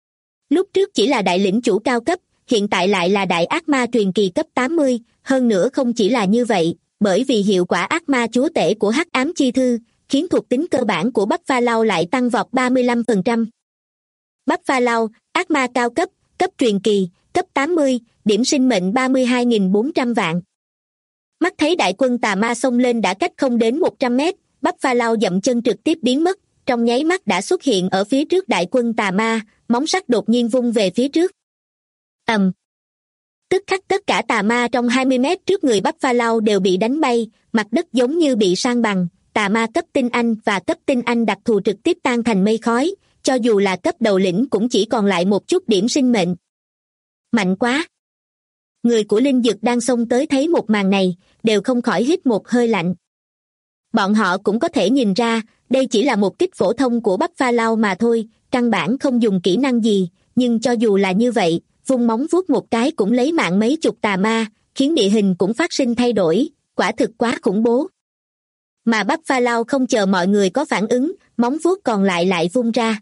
Lúc trước chỉ là đại lĩnh chủ cao cấp, hiện tại lại là đại ác ma truyền kỳ cấp 80, hơn nữa không chỉ là như vậy, bởi vì hiệu quả ác ma chúa tể của hắc ám chi thư, khiến thuộc tính cơ bản của bắp pha lau lại tăng vọt 35%. Bắp pha lau, ác ma cao cấp, cấp truyền kỳ, cấp 80, điểm sinh mệnh 32.400 vạn. Mắt thấy đại quân tà ma xông lên đã cách không đến 100 mét, bắp pha lau dậm chân trực tiếp biến mất, trong nháy mắt đã xuất hiện ở phía trước đại quân tà ma, móng sắt đột nhiên vung về phía trước. Tức khắc tất cả tà ma trong 20 mét trước người bắp pha lau đều bị đánh bay, mặt đất giống như bị san bằng, tà ma cấp tinh anh và cấp tinh anh đặc thù trực tiếp tan thành mây khói, cho dù là cấp đầu lĩnh cũng chỉ còn lại một chút điểm sinh mệnh. Mạnh quá! Người của linh dực đang xông tới thấy một màn này, đều không khỏi hít một hơi lạnh. Bọn họ cũng có thể nhìn ra, đây chỉ là một kích phổ thông của bắp pha lau mà thôi, căn bản không dùng kỹ năng gì, nhưng cho dù là như vậy, vung móng vuốt một cái cũng lấy mạng mấy chục tà ma, khiến địa hình cũng phát sinh thay đổi, quả thực quá khủng bố. Mà bắp pha lau không chờ mọi người có phản ứng, móng vuốt còn lại vung ra.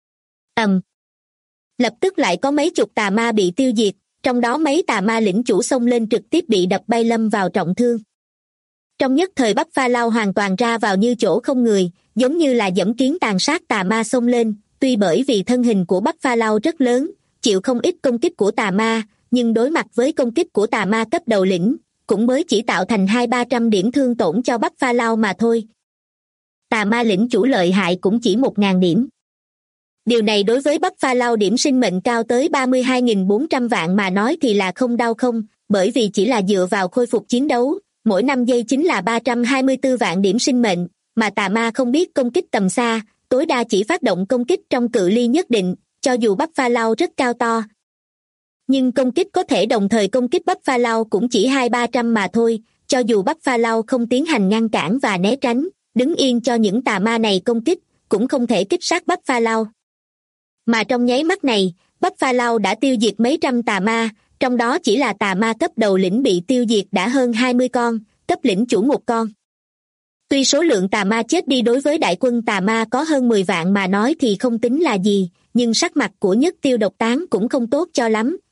Lập tức lại có mấy chục tà ma bị tiêu diệt, trong đó mấy tà ma lĩnh chủ xông lên trực tiếp bị đập bay lâm vào trọng thương. Trong nhất thời bắp pha lau hoàn toàn ra vào như chỗ không người, giống như là dẫm kiến tàn sát tà ma xông lên, tuy bởi vì thân hình của bắp pha lau rất lớn, chịu không ít công kích của tà ma, nhưng đối mặt với công kích của tà ma cấp đầu lĩnh, cũng mới chỉ tạo thành 200-300 điểm thương tổn cho bắp pha lau mà thôi. Tà ma lĩnh chủ lợi hại cũng chỉ 1.000 điểm. Điều này đối với bắp pha lau điểm sinh mệnh cao tới 32.400 vạn mà nói thì là không đau không, bởi vì chỉ là dựa vào khôi phục chiến đấu, mỗi 5 giây chính là 324 vạn điểm sinh mệnh, mà tà ma không biết công kích tầm xa, tối đa chỉ phát động công kích trong cự ly nhất định, cho dù bắp pha lau rất cao to. Nhưng công kích có thể đồng thời công kích bắp pha lau cũng chỉ 200-300 mà thôi, cho dù bắp pha lau không tiến hành ngăn cản và né tránh, đứng yên cho những tà ma này công kích, cũng không thể kích sát bắp pha lau. Mà trong nháy mắt này, bắp pha lau đã tiêu diệt mấy trăm tà ma, trong đó chỉ là tà ma cấp đầu lĩnh bị tiêu diệt đã hơn 20 con, cấp lĩnh chủ 1 con. Tuy số lượng tà ma chết đi đối với đại quân tà ma có hơn 10 vạn mà nói thì không tính là gì, nhưng sắc mặt của Nhất Tiêu Độc Tán cũng không tốt cho lắm,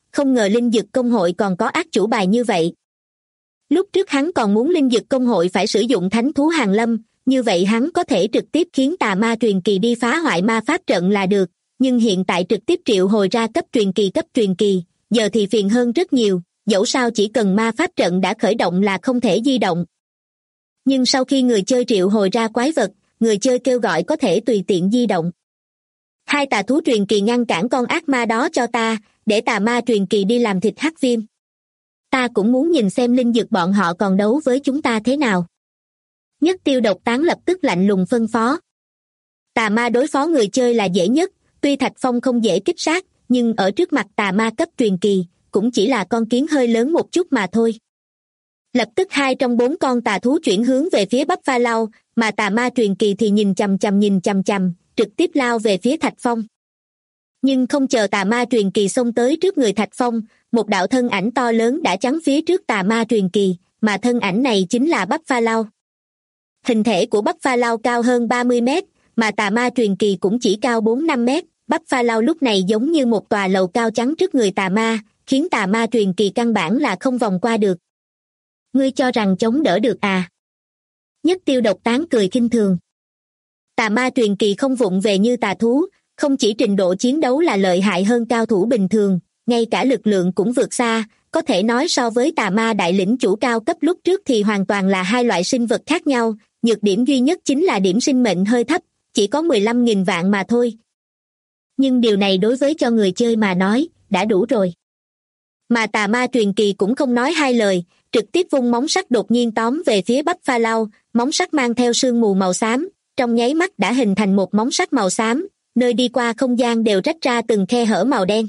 không ngờ linh dực công hội còn có ác chủ bài như vậy. Lúc trước hắn còn muốn linh dực công hội phải sử dụng thánh thú hàng lâm, như vậy hắn có thể trực tiếp khiến tà ma truyền kỳ đi phá hoại ma pháp trận là được, nhưng hiện tại trực tiếp triệu hồi ra cấp truyền kỳ, giờ thì phiền hơn rất nhiều, dẫu sao chỉ cần ma pháp trận đã khởi động là không thể di động. Nhưng sau khi người chơi triệu hồi ra quái vật, người chơi kêu gọi có thể tùy tiện di động. Hai tà thú truyền kỳ ngăn cản con ác ma đó cho ta, để tà ma truyền kỳ đi làm thịt hắc viêm. Ta cũng muốn nhìn xem linh dực bọn họ còn đấu với chúng ta thế nào. Nhất Tiêu Độc Tán lập tức lạnh lùng phân phó. Tà ma đối phó người chơi là dễ nhất, tuy Thạch Phong không dễ kích sát, nhưng ở trước mặt tà ma cấp truyền kỳ, cũng chỉ là con kiến hơi lớn một chút mà thôi. Lập tức 2 trong 4 con tà thú chuyển hướng về phía Buffalo, mà tà ma truyền kỳ thì nhìn chằm chằm, trực tiếp lao về phía Thạch Phong. Nhưng không chờ tà ma truyền kỳ xông tới trước người Thạch Phong, một đạo thân ảnh to lớn đã chắn phía trước tà ma truyền kỳ, mà thân ảnh này chính là Buffalo. Hình thể của Buffalo cao hơn 30 mét, mà tà ma truyền kỳ cũng chỉ cao 4-5 mét. Buffalo lúc này giống như một tòa lầu cao chắn trước người tà ma, khiến tà ma truyền kỳ căn bản là không vòng qua được. Ngươi cho rằng chống đỡ được à? Nhất Tiêu Độc Tán cười khinh thường. Tà ma truyền kỳ không vụng về như tà thú, không chỉ trình độ chiến đấu là lợi hại hơn cao thủ bình thường, ngay cả lực lượng cũng vượt xa, có thể nói so với tà ma đại lĩnh chủ cao cấp lúc trước thì hoàn toàn là hai loại sinh vật khác nhau, nhược điểm duy nhất chính là điểm sinh mệnh hơi thấp, chỉ có 15.000 vạn mà thôi. Nhưng điều này đối với cho người chơi mà nói, đã đủ rồi. Mà tà ma truyền kỳ cũng không nói hai lời, trực tiếp vung móng sắt đột nhiên tóm về phía Buffalo, móng sắt mang theo sương mù màu xám, trong nháy mắt đã hình thành một móng sắt màu xám, nơi đi qua không gian đều rách ra từng khe hở màu đen.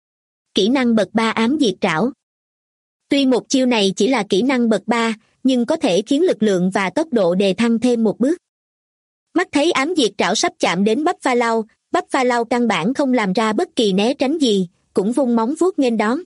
Kỹ năng bậc 3 ám diệt trảo. Tuy một chiêu này chỉ là kỹ năng bậc 3, nhưng có thể khiến lực lượng và tốc độ đề thăng thêm một bước. Mắt thấy ám diệt trảo sắp chạm đến Buffalo căn bản không làm ra bất kỳ né tránh gì, cũng vung móng vuốt nghênh đón.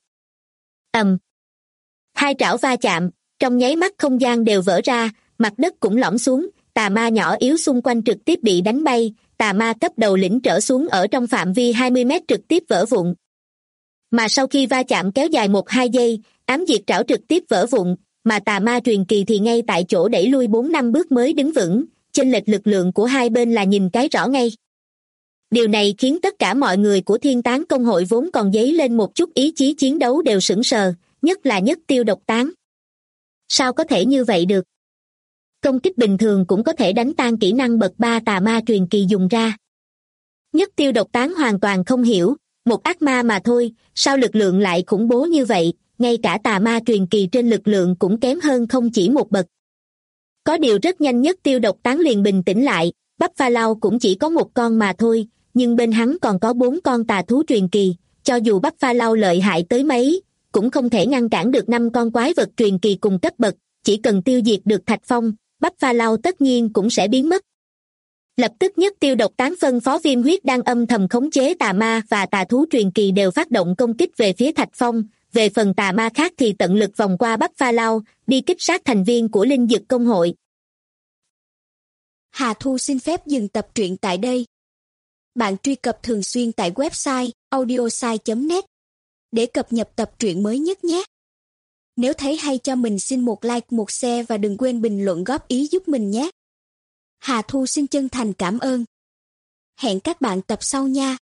Hai trảo va chạm, trong nháy mắt không gian đều vỡ ra, mặt đất cũng lõm xuống, tà ma nhỏ yếu xung quanh trực tiếp bị đánh bay, tà ma cấp đầu lĩnh trở xuống ở trong phạm vi 20 mét trực tiếp vỡ vụn. Mà sau khi va chạm kéo dài 1-2 giây, ám diệt trảo trực tiếp vỡ vụn, mà tà ma truyền kỳ thì ngay tại chỗ đẩy lui 4-5 bước mới đứng vững, chênh lệch lực lượng của hai bên là nhìn cái rõ ngay. Điều này khiến tất cả mọi người của Thiên Tán công hội vốn còn dấy lên một chút ý chí chiến đấu đều sững sờ, nhất là Nhất Tiêu Độc Tán. Sao có thể như vậy được? Công kích bình thường cũng có thể đánh tan kỹ năng bậc 3 tà ma truyền kỳ dùng ra. Nhất Tiêu Độc Tán hoàn toàn không hiểu, một ác ma mà thôi, sao lực lượng lại khủng bố như vậy, ngay cả tà ma truyền kỳ trên lực lượng cũng kém hơn không chỉ một bậc. Có điều rất nhanh Nhất Tiêu Độc Tán liền bình tĩnh lại, Buffalo cũng chỉ có một con mà thôi, nhưng bên hắn còn có 4 con tà thú truyền kỳ, cho dù Buffalo lợi hại tới mấy, cũng không thể ngăn cản được 5 con quái vật truyền kỳ cùng cấp bậc, chỉ cần tiêu diệt được Thạch Phong, Buffalo tất nhiên cũng sẽ biến mất. Lập tức Nhất Tiêu Độc Tán phân phó Viêm Huyết đang âm thầm khống chế tà ma và tà thú truyền kỳ đều phát động công kích về phía Thạch Phong, về phần tà ma khác thì tận lực vòng qua Buffalo, đi kích sát thành viên của Linh Dực Công hội. Hà Thu xin phép dừng tập truyện tại đây. Bạn truy cập thường xuyên tại website audiosai.net để cập nhật tập truyện mới nhất nhé. Nếu thấy hay cho mình xin một like, một share và đừng quên bình luận góp ý giúp mình nhé. Hà Thu xin chân thành cảm ơn. Hẹn các bạn tập sau nha.